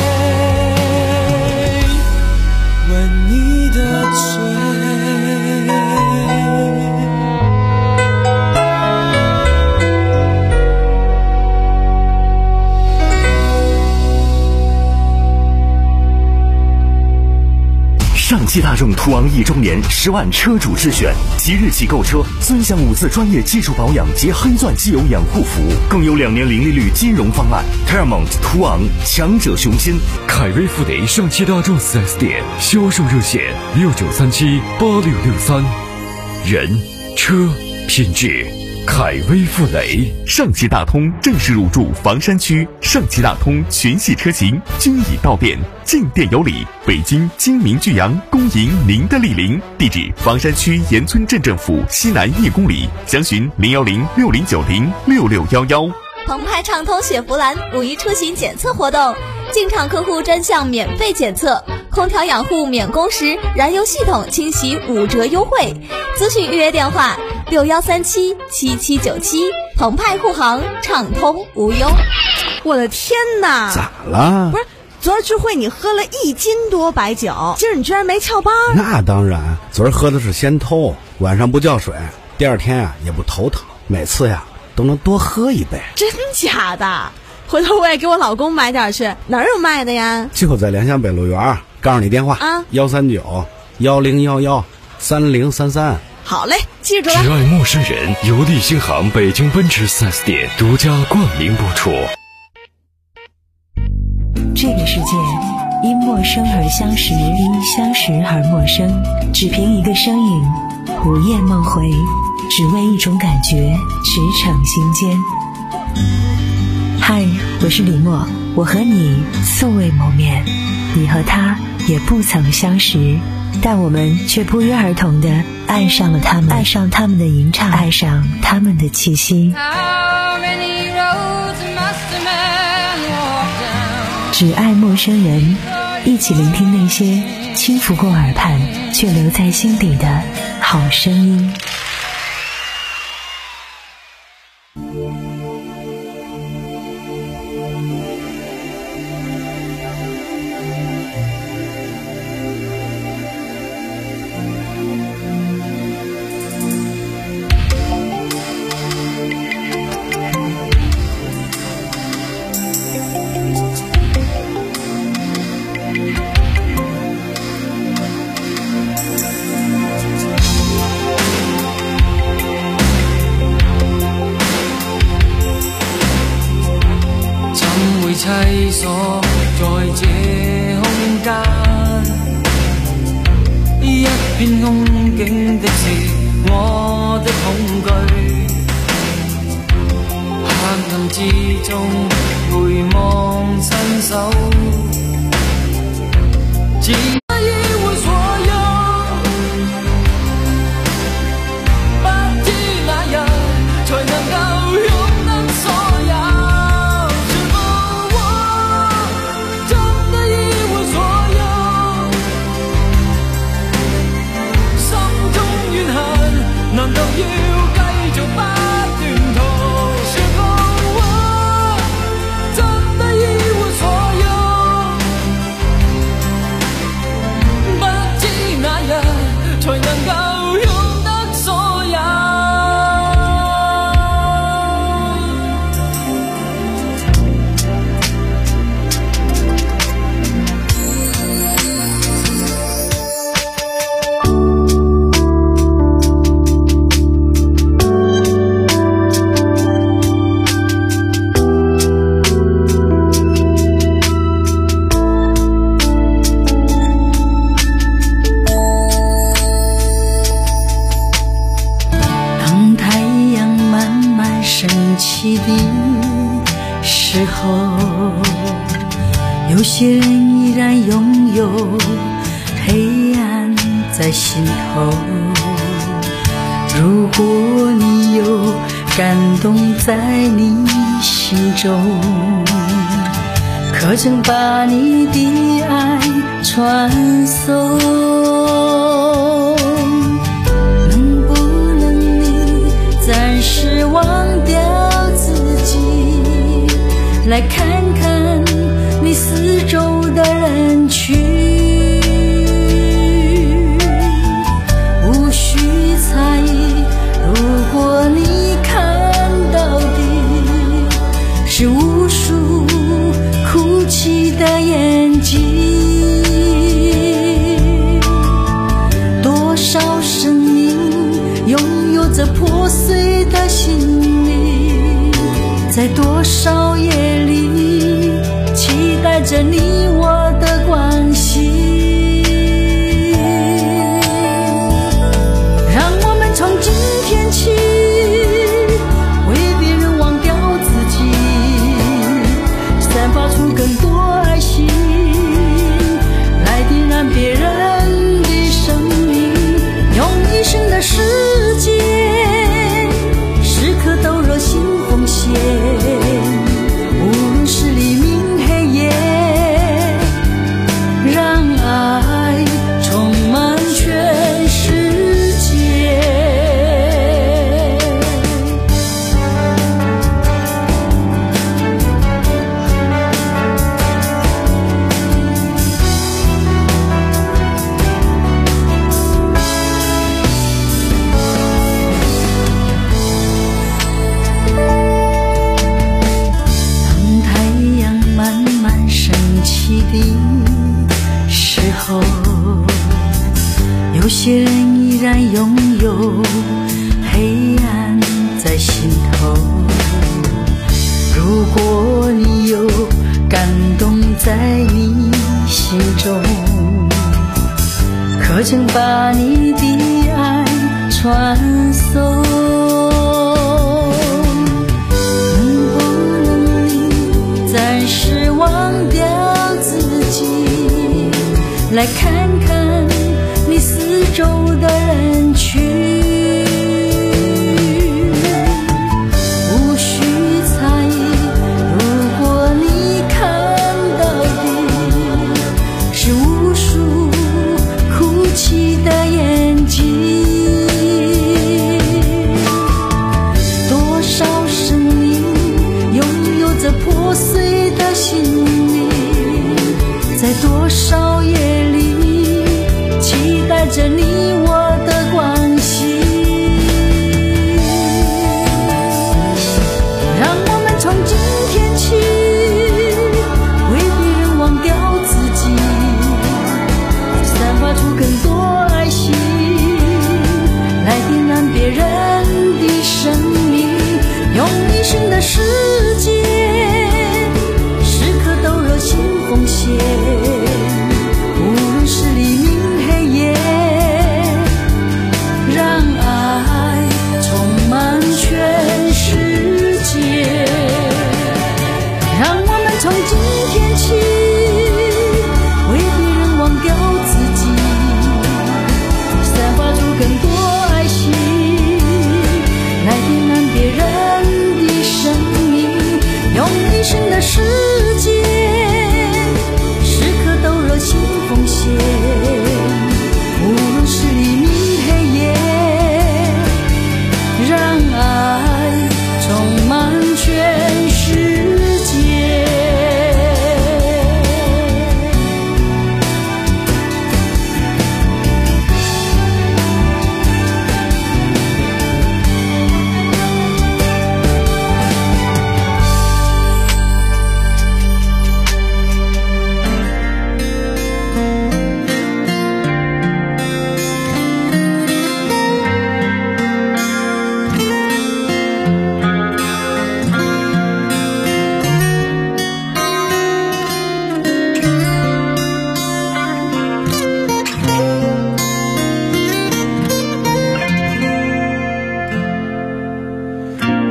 吻你的嘴。 上汽大众途昂一周年十万车主智选，即日起购车尊享五次专业技术保养及黑钻机油养护服务，更有两年零利率金融方案。Paramount 途昂，强者雄心。 凯威富雷上汽大众 四 S 店销售热线六九三七八六六三。人车品质，凯威富雷。 上汽大通正式入驻房山区，上汽大通全系车型均已到店，进店有礼。北京金明巨阳恭迎您的莅临，地址房山区岩村镇政府西南一公里，详询零幺零六零九零六六幺幺。 澎湃畅通雪佛兰五一出行检测活动，进场客户专项免费检测，空调养护免工时，燃油系统清洗五折优惠。咨询预约电话六幺三七七七九七。澎湃护航，畅通无忧。 我的天哪！ 咋了？ 不是，昨儿聚会你喝了一斤多白酒，今儿你居然没翘班？ 那当然，昨儿喝的是仙偷，晚上不叫水，第二天呀、啊、也不头疼，每次呀都能多喝一杯。 真假的？回头我也给我老公买点去，哪儿有卖的呀？ 就在联想北路园，告诉你电话啊，幺三九幺零幺幺三零三三。 好嘞，记住了。 只爱陌生人，由利星行北京奔驰 四 S 店独家冠名播出。 这个世界因陌生而相识，因相识而陌生，只凭一个身影，午夜梦回，只为一种感觉，驰骋心间。嗨，我是李默，我和你素未谋面，你和他也不曾相识，但我们却不约而同地爱上了他们，爱上他们的吟唱，爱上他们的气息。只爱陌生人，一起聆听那些轻拂过耳畔却留在心底的好声音。 棲所在這空間，一片空境的是我的恐懼，黑暗之中回望伸手，只意會所有，不知哪日才能夠擁得所有。難道要繼續不斷逃？說謊話真的已會所有， 有些人依然拥有黑暗在心头。如果你有感动在你心中，可曾把你的爱传送？能不能你暂时忘掉自己，来看看你四周的人群，无需猜疑，如果你看到的是无数哭泣的眼睛，多少生命拥有着破碎的心灵，在多少夜里期待着你我的关系。让我们从今天起为别人忘掉自己，散发出更多爱心，来点燃别人的生命，用一生的时间时刻都热心奉献，无论是黎明黑夜，让爱充满全世界。当太阳慢慢升起的时候，有些人依然拥有黑暗在心头。如果你有感动在你心中，可曾把你的爱传送？能不能你暂时忘掉自己，来看看你四周的人群，无需猜疑，如果你看到的是无数哭泣的眼睛，多少生命拥有着破碎的心灵，在多少夜里期待着你我的关系。让我们从今天起为别人忘掉自己，散发出更多爱心，来点燃别人的生命，用一生的时间时刻都热心奉献，无论是黎明黑夜，让爱充满全世界。让我们从今天起为别人忘掉自己，散发出更多爱心，来点燃别人的生命，用一生的时间时刻都热心奉献，无论是黎明黑夜，让爱充满全世界。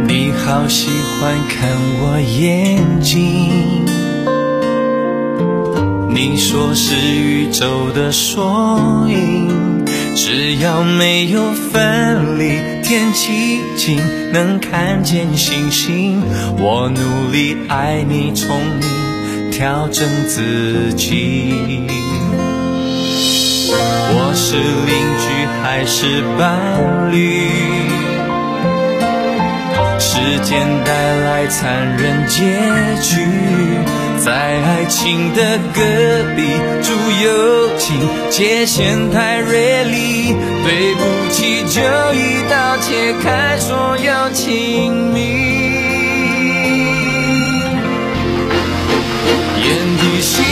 好喜欢看我眼睛， 你说是宇宙的缩影，只要没有分离，天气晴能看见星星。我努力爱你，宠你，调整自己。我是邻居还是伴侣？时间带来残忍结局，在爱情的隔壁住友情，界限太锐利，对不起就一刀切开所有亲密。眼底星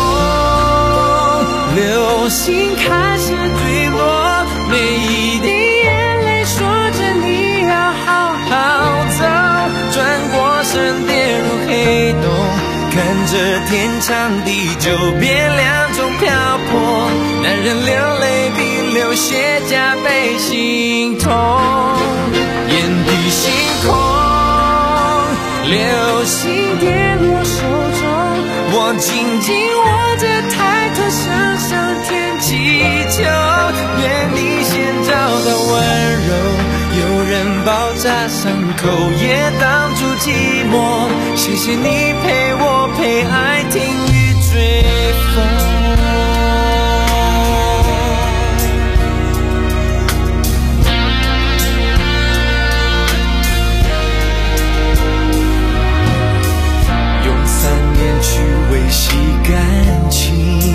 空，流星开始坠落，每一滴眼泪说着你要好好走，转过身跌入黑洞，看着天长地久变两种漂泊，男人流泪比流血加倍心痛。眼底星空，流星跌落手中，我紧紧握着抬头向上天祈求，愿你先找到温柔，有人包扎伤口也挡住寂寞，谢谢你陪我陪爱听雨追风。用三年去维系感情，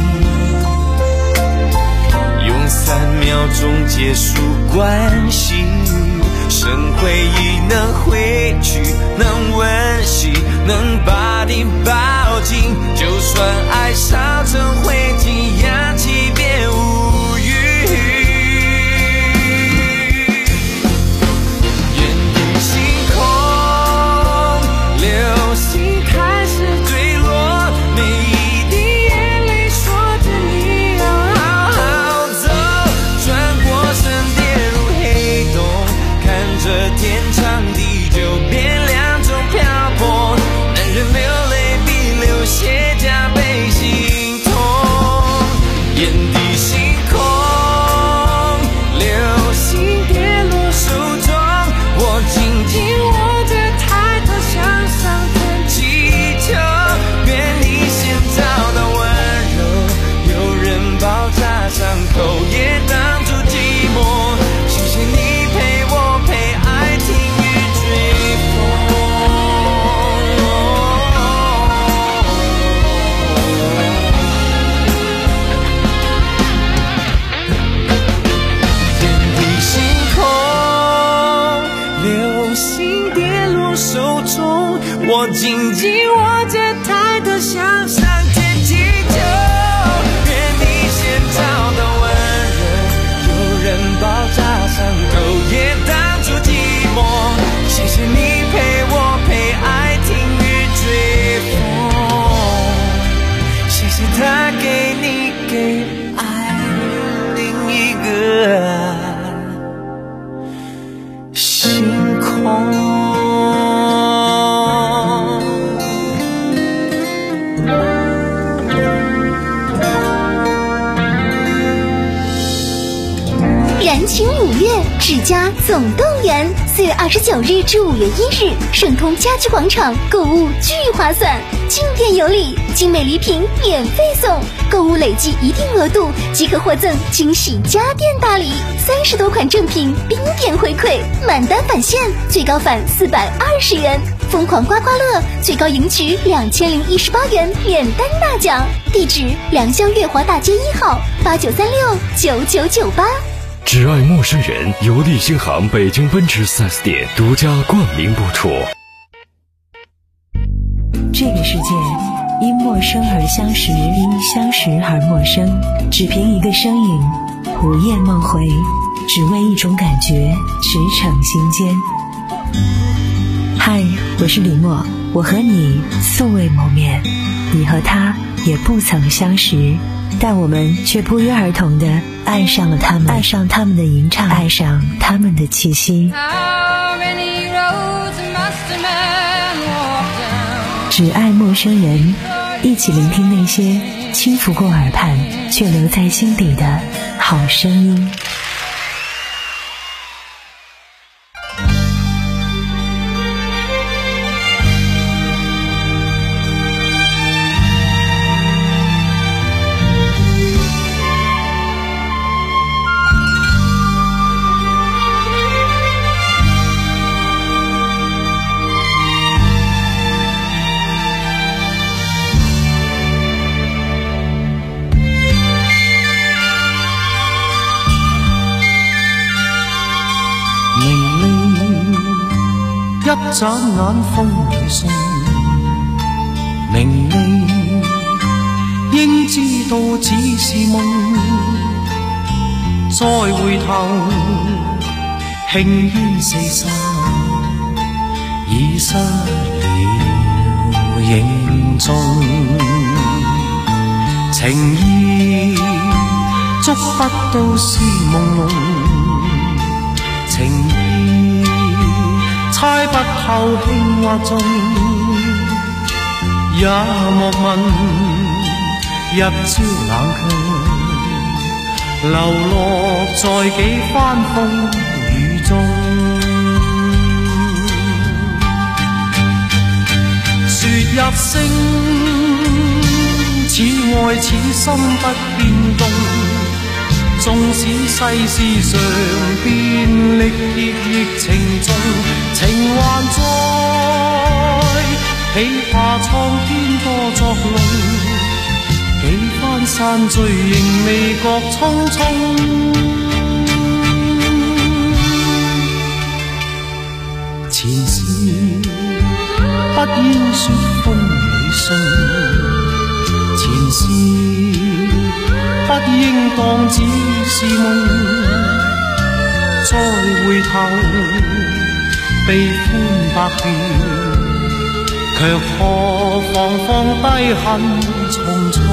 用三秒钟结束关系，剩回忆能回去，能温习，能把你抱紧，就算爱烧成灰烬，扬起别无语。眼底星空，流星开始坠落，每一滴眼泪说着你要好好走，转过身跌入黑洞，看着天长地久变两种漂泊，男人流泪比流血加倍心痛。眼底星空，流星跌落手中，我紧紧握着抬头向上天祈求，愿你先找到温柔，有人包扎伤口也挡住寂寞，谢谢你陪我陪爱听雨追风。眼底星空，流星跌落手中，我紧紧握着抬头向上天祈求，愿你先找到温柔，有人包扎伤口也挡住寂寞，谢谢你陪我陪爱听雨追风，谢谢他给你给爱另一个星空。 燃情五月，指甲总动员。四月二十九日至五月一日，盛通家居广场购物巨划算，进店有礼，精美礼品免费送，购物累计一定额度即可获赠惊喜家电大礼，三十多款正品冰点回馈，满单返现，最高返四百二十元。疯狂刮刮乐，最高赢取两千零一十八元免单大奖。地址：良乡月华大街一号，八九三六九九九八。 只爱陌生人，由利星行北京奔驰 四 S 店独家冠名播出。 这个世界因陌生而相识，因相识而陌生，只凭一个声音，午夜梦回，只为一种感觉，驰骋心间。嗨，我是李默，我和你素未谋面，你和他也不曾相识，但我们却不约而同地爱上了他们，爱上他们的吟唱，爱上他们的气息。只爱陌生人，一起聆听那些轻拂过耳畔却留在心底的好声音。 一眨眼風裏送，明明應知道只是夢，再回頭輕煙四散，已失了影蹤，情意捉不到是朦朧，情意猜不透輕或重，也莫問日朝冷卻，流落在幾番風雨中。説一聲，似愛此心不變動，縱使世事常變，歷劫亦情重，情還在，豈怕蒼天多作弄，幾番散聚仍未覺匆匆。前事不應說風裏送，前事不應當只是夢，再回頭悲歡百變，卻何妨放低恨重重。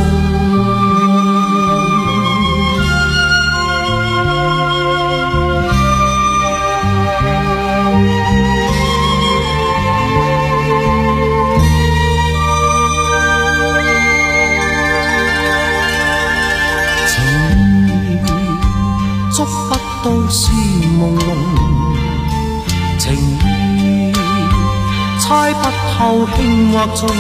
捉不到是朦朧，情意猜不透輕或重，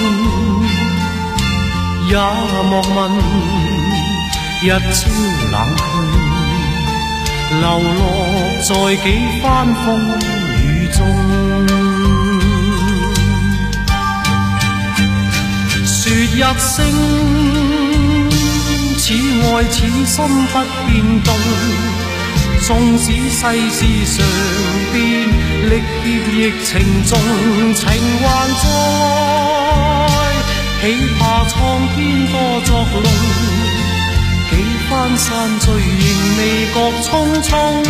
也莫問日朝冷卻，流落在幾番風雨中。説一聲，此愛此心不變動，縱使世事常變，歷劫亦情重，情還在，豈怕蒼天多作弄，幾番散聚仍未覺匆匆。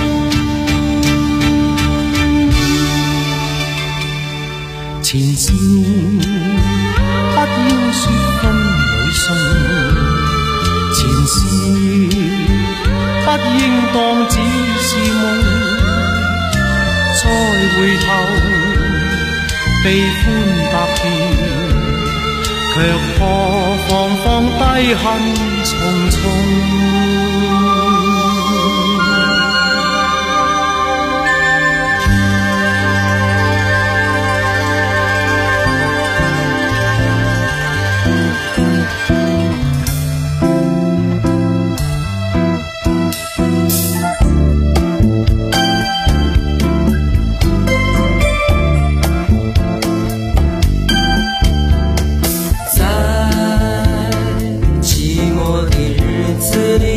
前事不要說風裏送，前事不應當只是夢，再回頭悲歡百變，卻何妨放低恨重重。 在寂寞的日子里，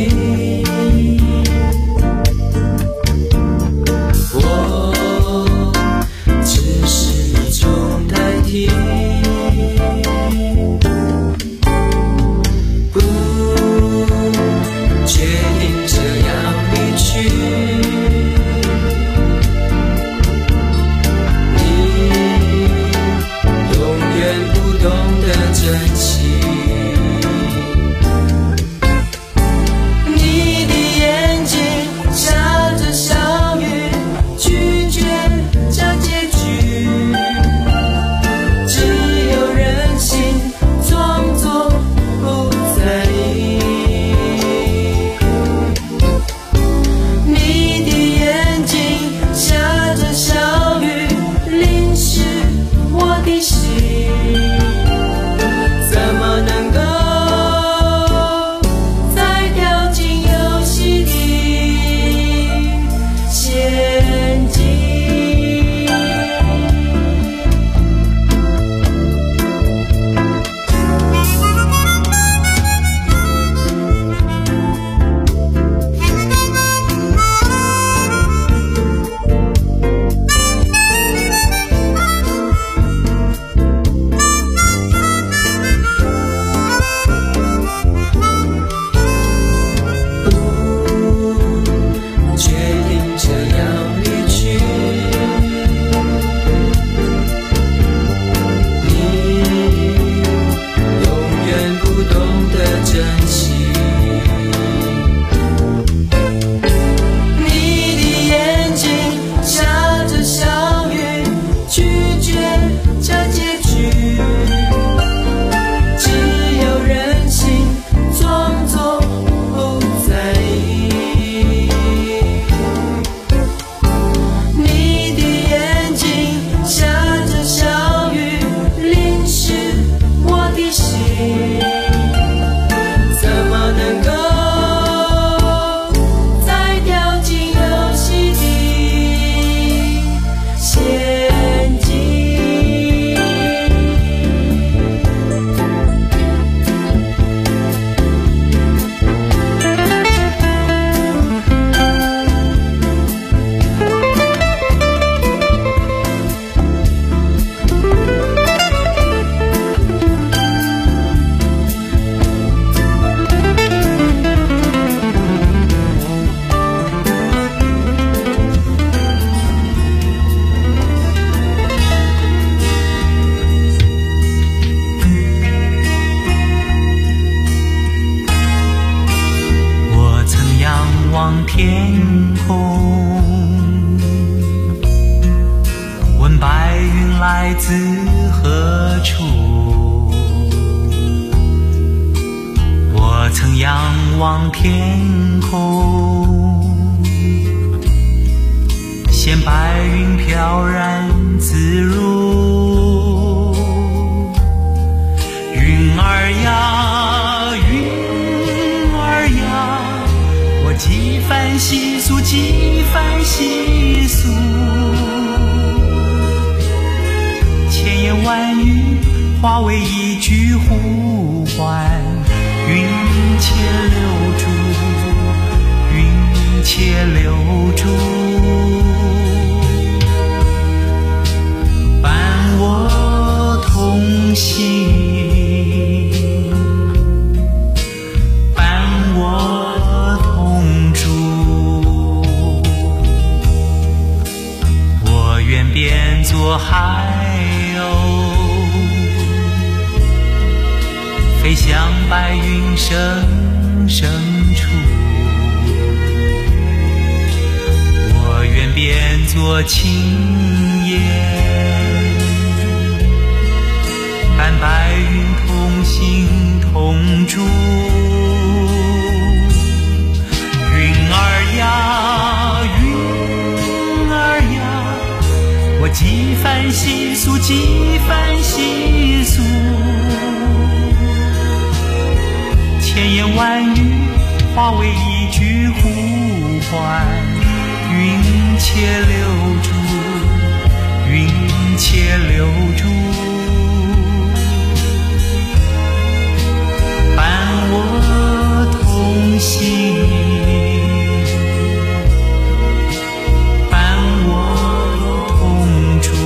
望天空，问白云来自何处。我曾仰望天空，见白云飘然自如。云儿呀云儿呀，我几番细诉几番细诉，千言万语化为一句呼唤。云且留住，云且留住，伴我同行，伴我同住。我愿变作海鸥，飞向白云深深处。我愿变作青叶，伴白云同行同住。云儿呀云儿呀，我几番细诉几番细诉，千言万语化为一句呼唤。云且留住，云且留住，伴我同行，伴我同住。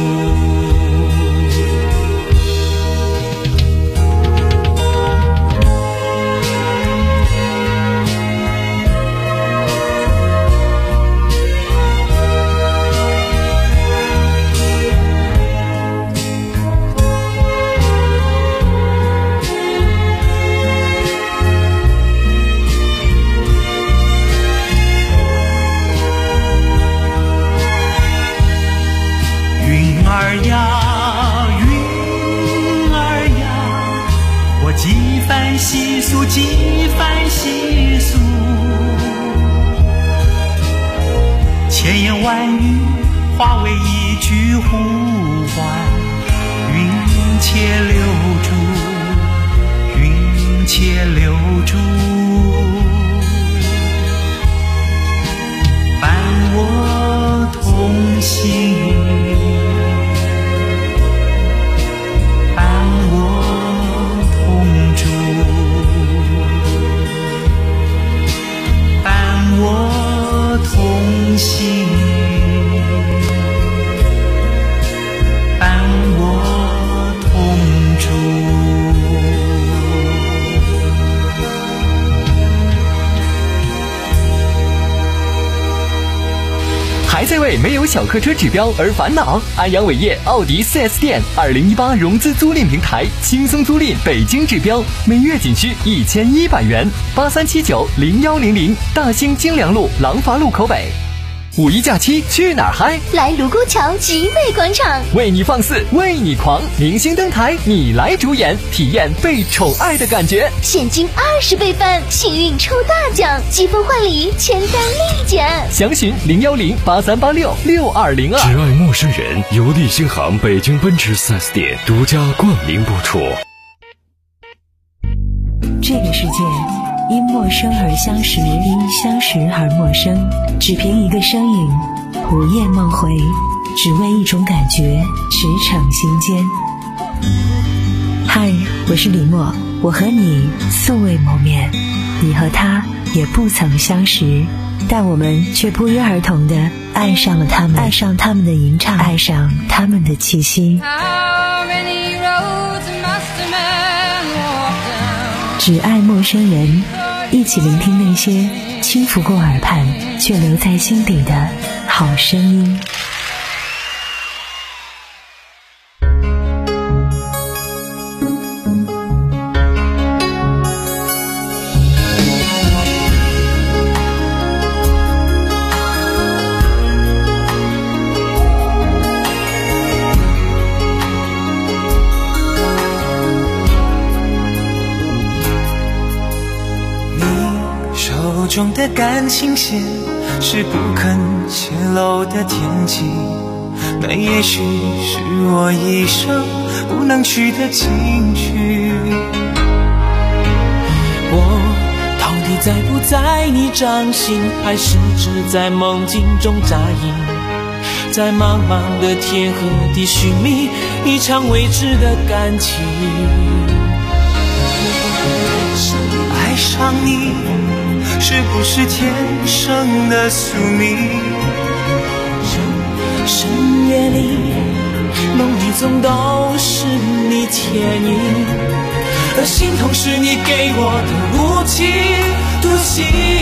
云儿呀云儿呀，我几番细诉几番细诉，千言万语化为一句呼唤。云且留住，云且留住，伴我同行，同行，伴我同住。 还在为没有小客车指标而烦恼？安阳伟业奥迪 四 S 店二零一八融资租赁平台，轻松租赁北京指标，每月仅需一千一百元。八三七九零幺零零，大兴京良路廊坊路口北。五一假期去哪儿嗨？ 来卢沟桥集美广场， 为你放肆，为你狂，明星登台，你来主演，体验被宠爱的感觉。 现金二十倍翻，幸运抽大奖，积分换礼，签单立减。 详询零幺零八三八六六二零二。 只爱陌生人，由利星行北京奔驰 四 S 店独家冠名播出。 这个世界因陌生而相识，因相识而陌生。只凭一个身影，午夜梦回，只为一种感觉，驰骋心间。嗨，我是李默，我和你素未谋面，你和他也不曾相识，但我们却不约而同地爱上了他们，爱上他们的吟唱，爱上他们的气息。只爱陌生人，一起聆听那些轻拂过耳畔却留在心底的好声音。 中的感情线是不肯泄露的天机，那也许是我一生不能去的禁区。我到底在不在你掌心，还是只在梦境中扎营，在茫茫的天和地寻觅一场未知的感情。爱上你是不是天生的宿命？深夜里梦里总都是你倩影，而心痛是你给我的无情独行。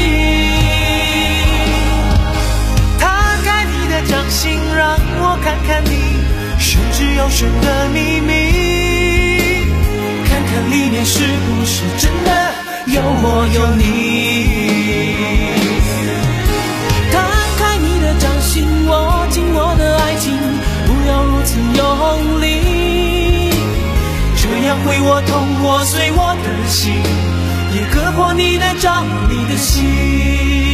摊开你的掌心，让我看看你玄之又玄的秘密，看看里面是不是真的有我有你。摊开你的掌心，握紧我的爱情，不要如此用力，这样会我痛我碎我的心，也割破你的掌你的心。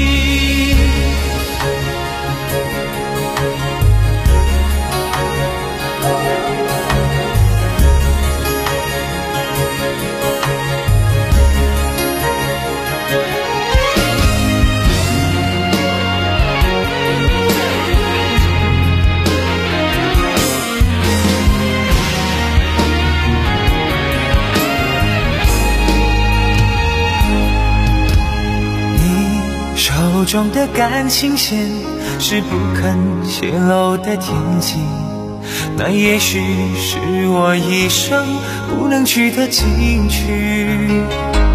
手中的感情线是不肯泄露的天机，那也许是我一生不能去的禁区。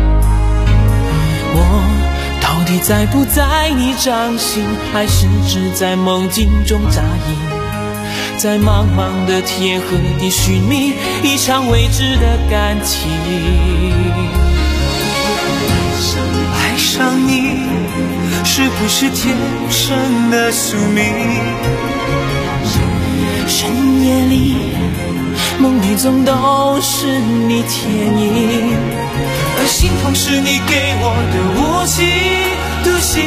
我到底在不在你掌心，还是只在梦境中扎营，在茫茫的天和地寻觅一场未知的感情。爱上你是不是天生的宿命？深夜里梦里总都是你倩影，而心痛是你给我的无情独行。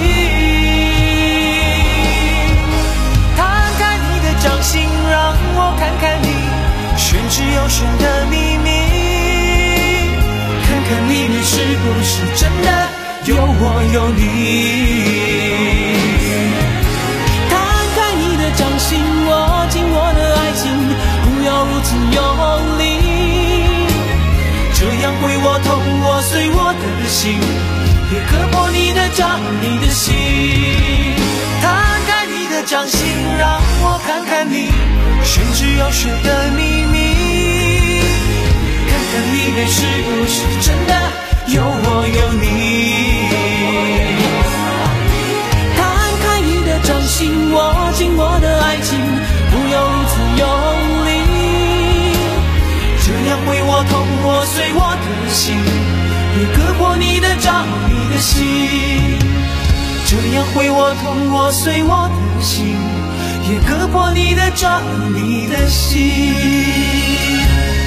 摊开你的掌心，让我看看你玄之又玄的秘密，看看里面是不是真的有我有你。摊开你的掌心，握紧我的爱情，不要如此用力，这样会我痛我碎我的心，也割破你的掌你的心。摊开你的掌心，让我看看你玄之又玄的秘密，看看里面是不是真的有我有你。摊开你的掌心，握紧我的爱情，不要如此用力，这样会我痛我碎我的心，也割破你的掌你的心。这样会我痛我碎我的心，也割破你的掌你的心。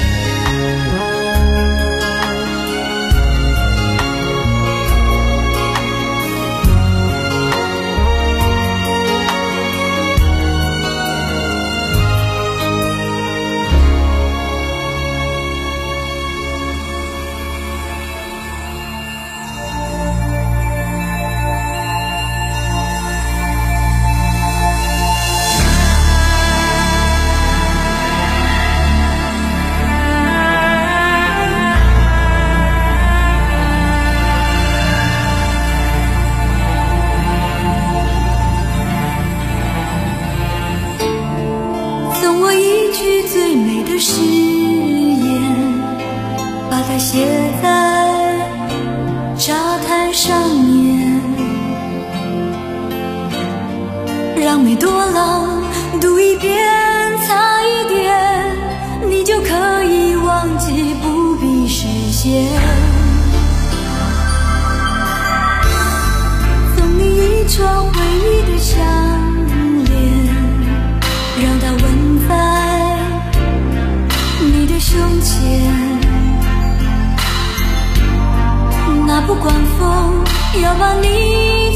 誓言，把它写在沙滩上面，让每朵浪读一遍擦一点，你就可以忘记，不必实现。送你一串回忆的项链，让它吻在你的胸前，那不管风要把你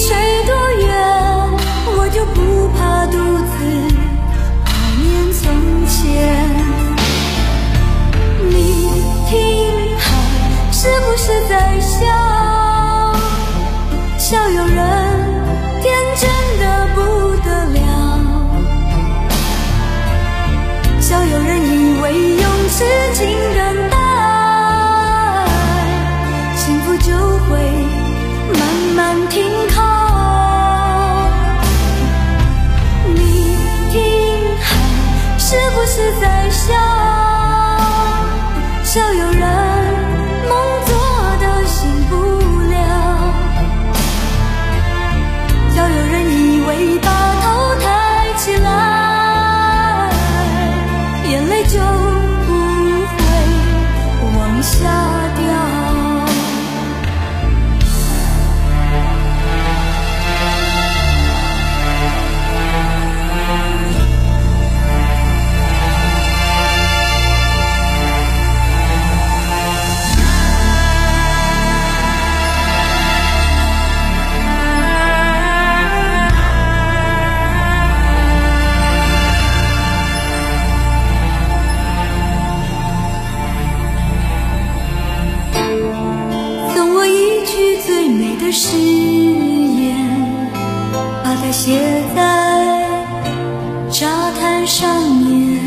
还写在沙滩上面，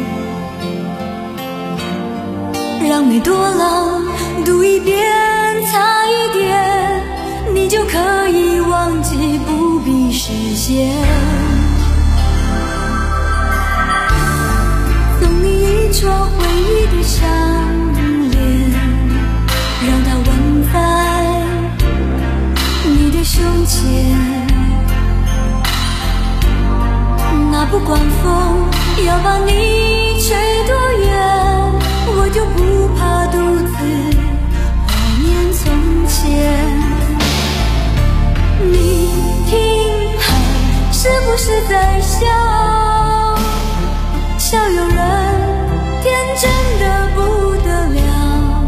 让每朵浪读一遍擦一点，你就可以忘记，不必实现。送你一串回忆的项链，让它吻在你的胸前。那不管风要把你吹多远，我就不怕独自怀念从前。你听海是不是在笑？笑有人天真的不得了，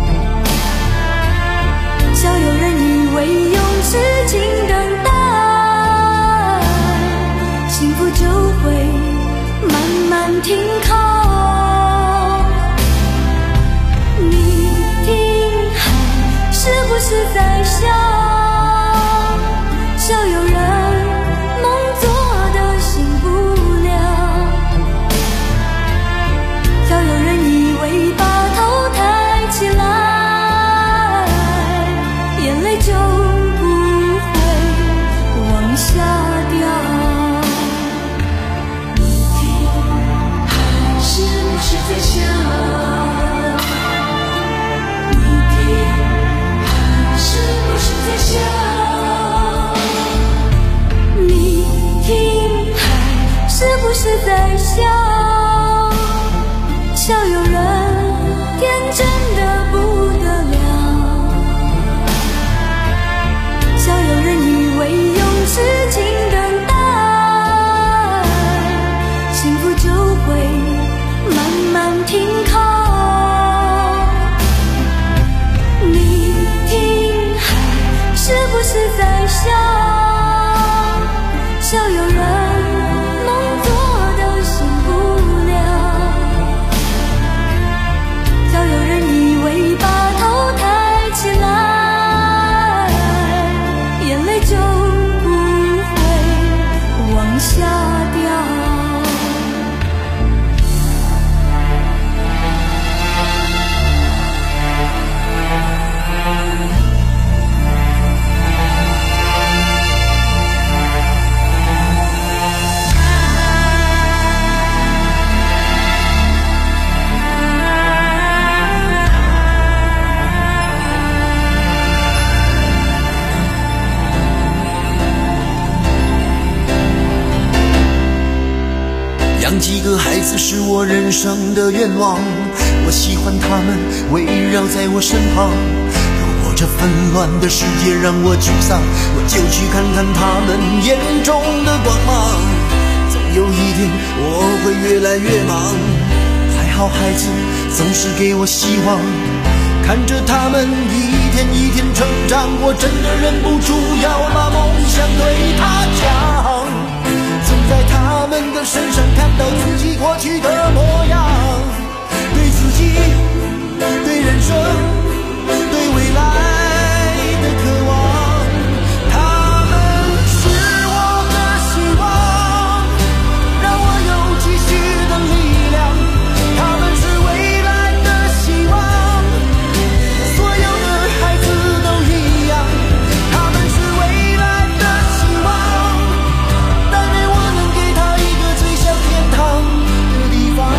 笑有人以为用痴情等待，幸福就会慢慢停靠。你听海是不是在笑？笑有人梦做的醒不了，笑有人以为把头抬起来，眼泪就不会往下掉。你听海是不是在笑？你听海是不是在笑？你听海是不是在笑？笑有人天真的不得了，笑有人以为用痴情等待，幸福就会慢慢停靠。你听海是不是在笑？笑有人梦做的醒不了，笑有人以为把头抬起来，眼泪就不会往下掉。 养几个孩子是我人生的愿望，我喜欢他们围绕在我身旁。如果这纷乱的世界让我沮丧，我就去看看他们眼中的光芒。总有一天我会越来越忙，还好孩子总是给我希望，看着他们一天一天成长，我真的忍不住要把梦想对他讲。总在他们的身上看到自己过去的模样，对自己，对人生，对未来的渴望。他们是我的希望，让我有继续的力量。他们是未来的希望，所有的孩子都一样。他们是未来的希望，但愿我能给他一个最像天堂的地方。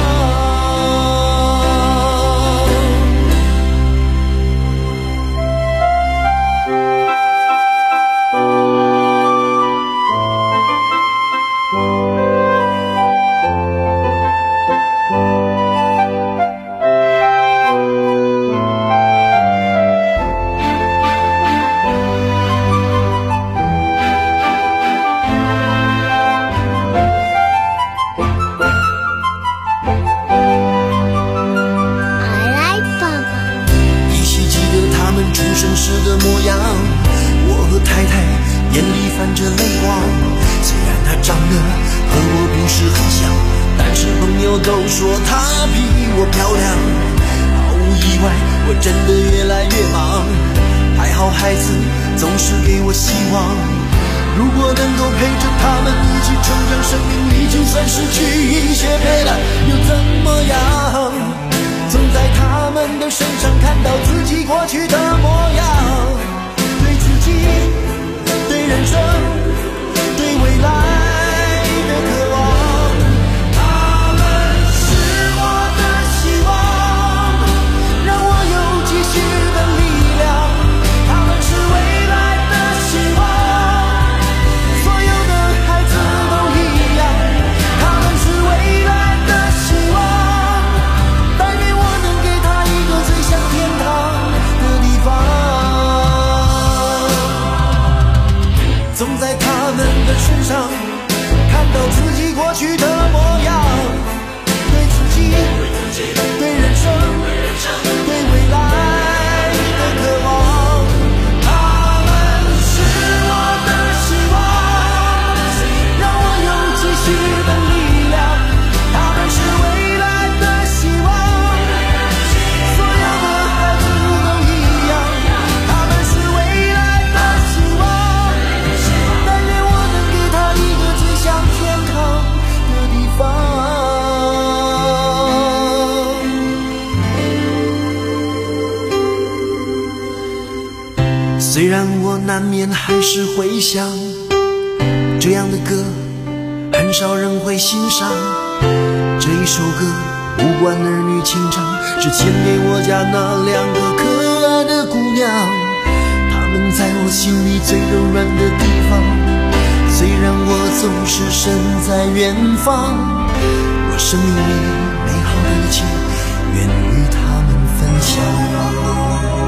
依稀记得他们出生时的模样，我和太太眼里泛着泪光。虽然她长得和我不是很像，但是朋友都说她比我漂亮。毫无意外，我真的越来越忙，还好孩子总是给我希望。 如果能够陪着他们一起成长，生命里就算失去一些陪伴又怎么样？总在他们的身上看到自己过去的模样，对自己，对人生，对未来的渴望。他们是我的希望，让我有继续的力量。他们是未来的希望，所有的孩子都一样。他们是未来的希望，但愿我能给他一个最像天堂的地方。总在他们的身上看到自己过去的模样，对自己，对人生，对未来的渴望。他们是我的希望，让我有继续的力量。他们是未来的希望，所有的孩子都一样。他们是未来的希望，但愿我能给他一个最像天堂的地方。虽然我难免还是会想，这样的歌很少人会欣赏。这一首歌无关儿女情长，是献给我家那两个可爱的姑娘。她们在我心里最柔软的地方，虽然我总是身在远方，我生命里美好的一切愿与她们分享。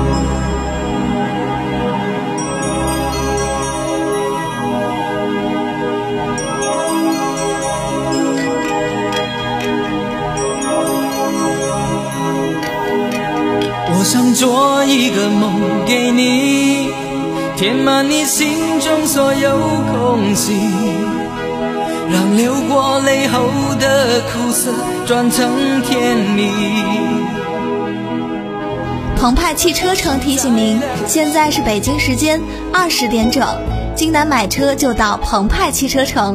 我想做一个梦给你，填满你心中所有空隙，让流过泪后的苦涩转成甜蜜。 澎湃汽车城提醒您，现在是北京时间二十点整，京南买车就到澎湃汽车城。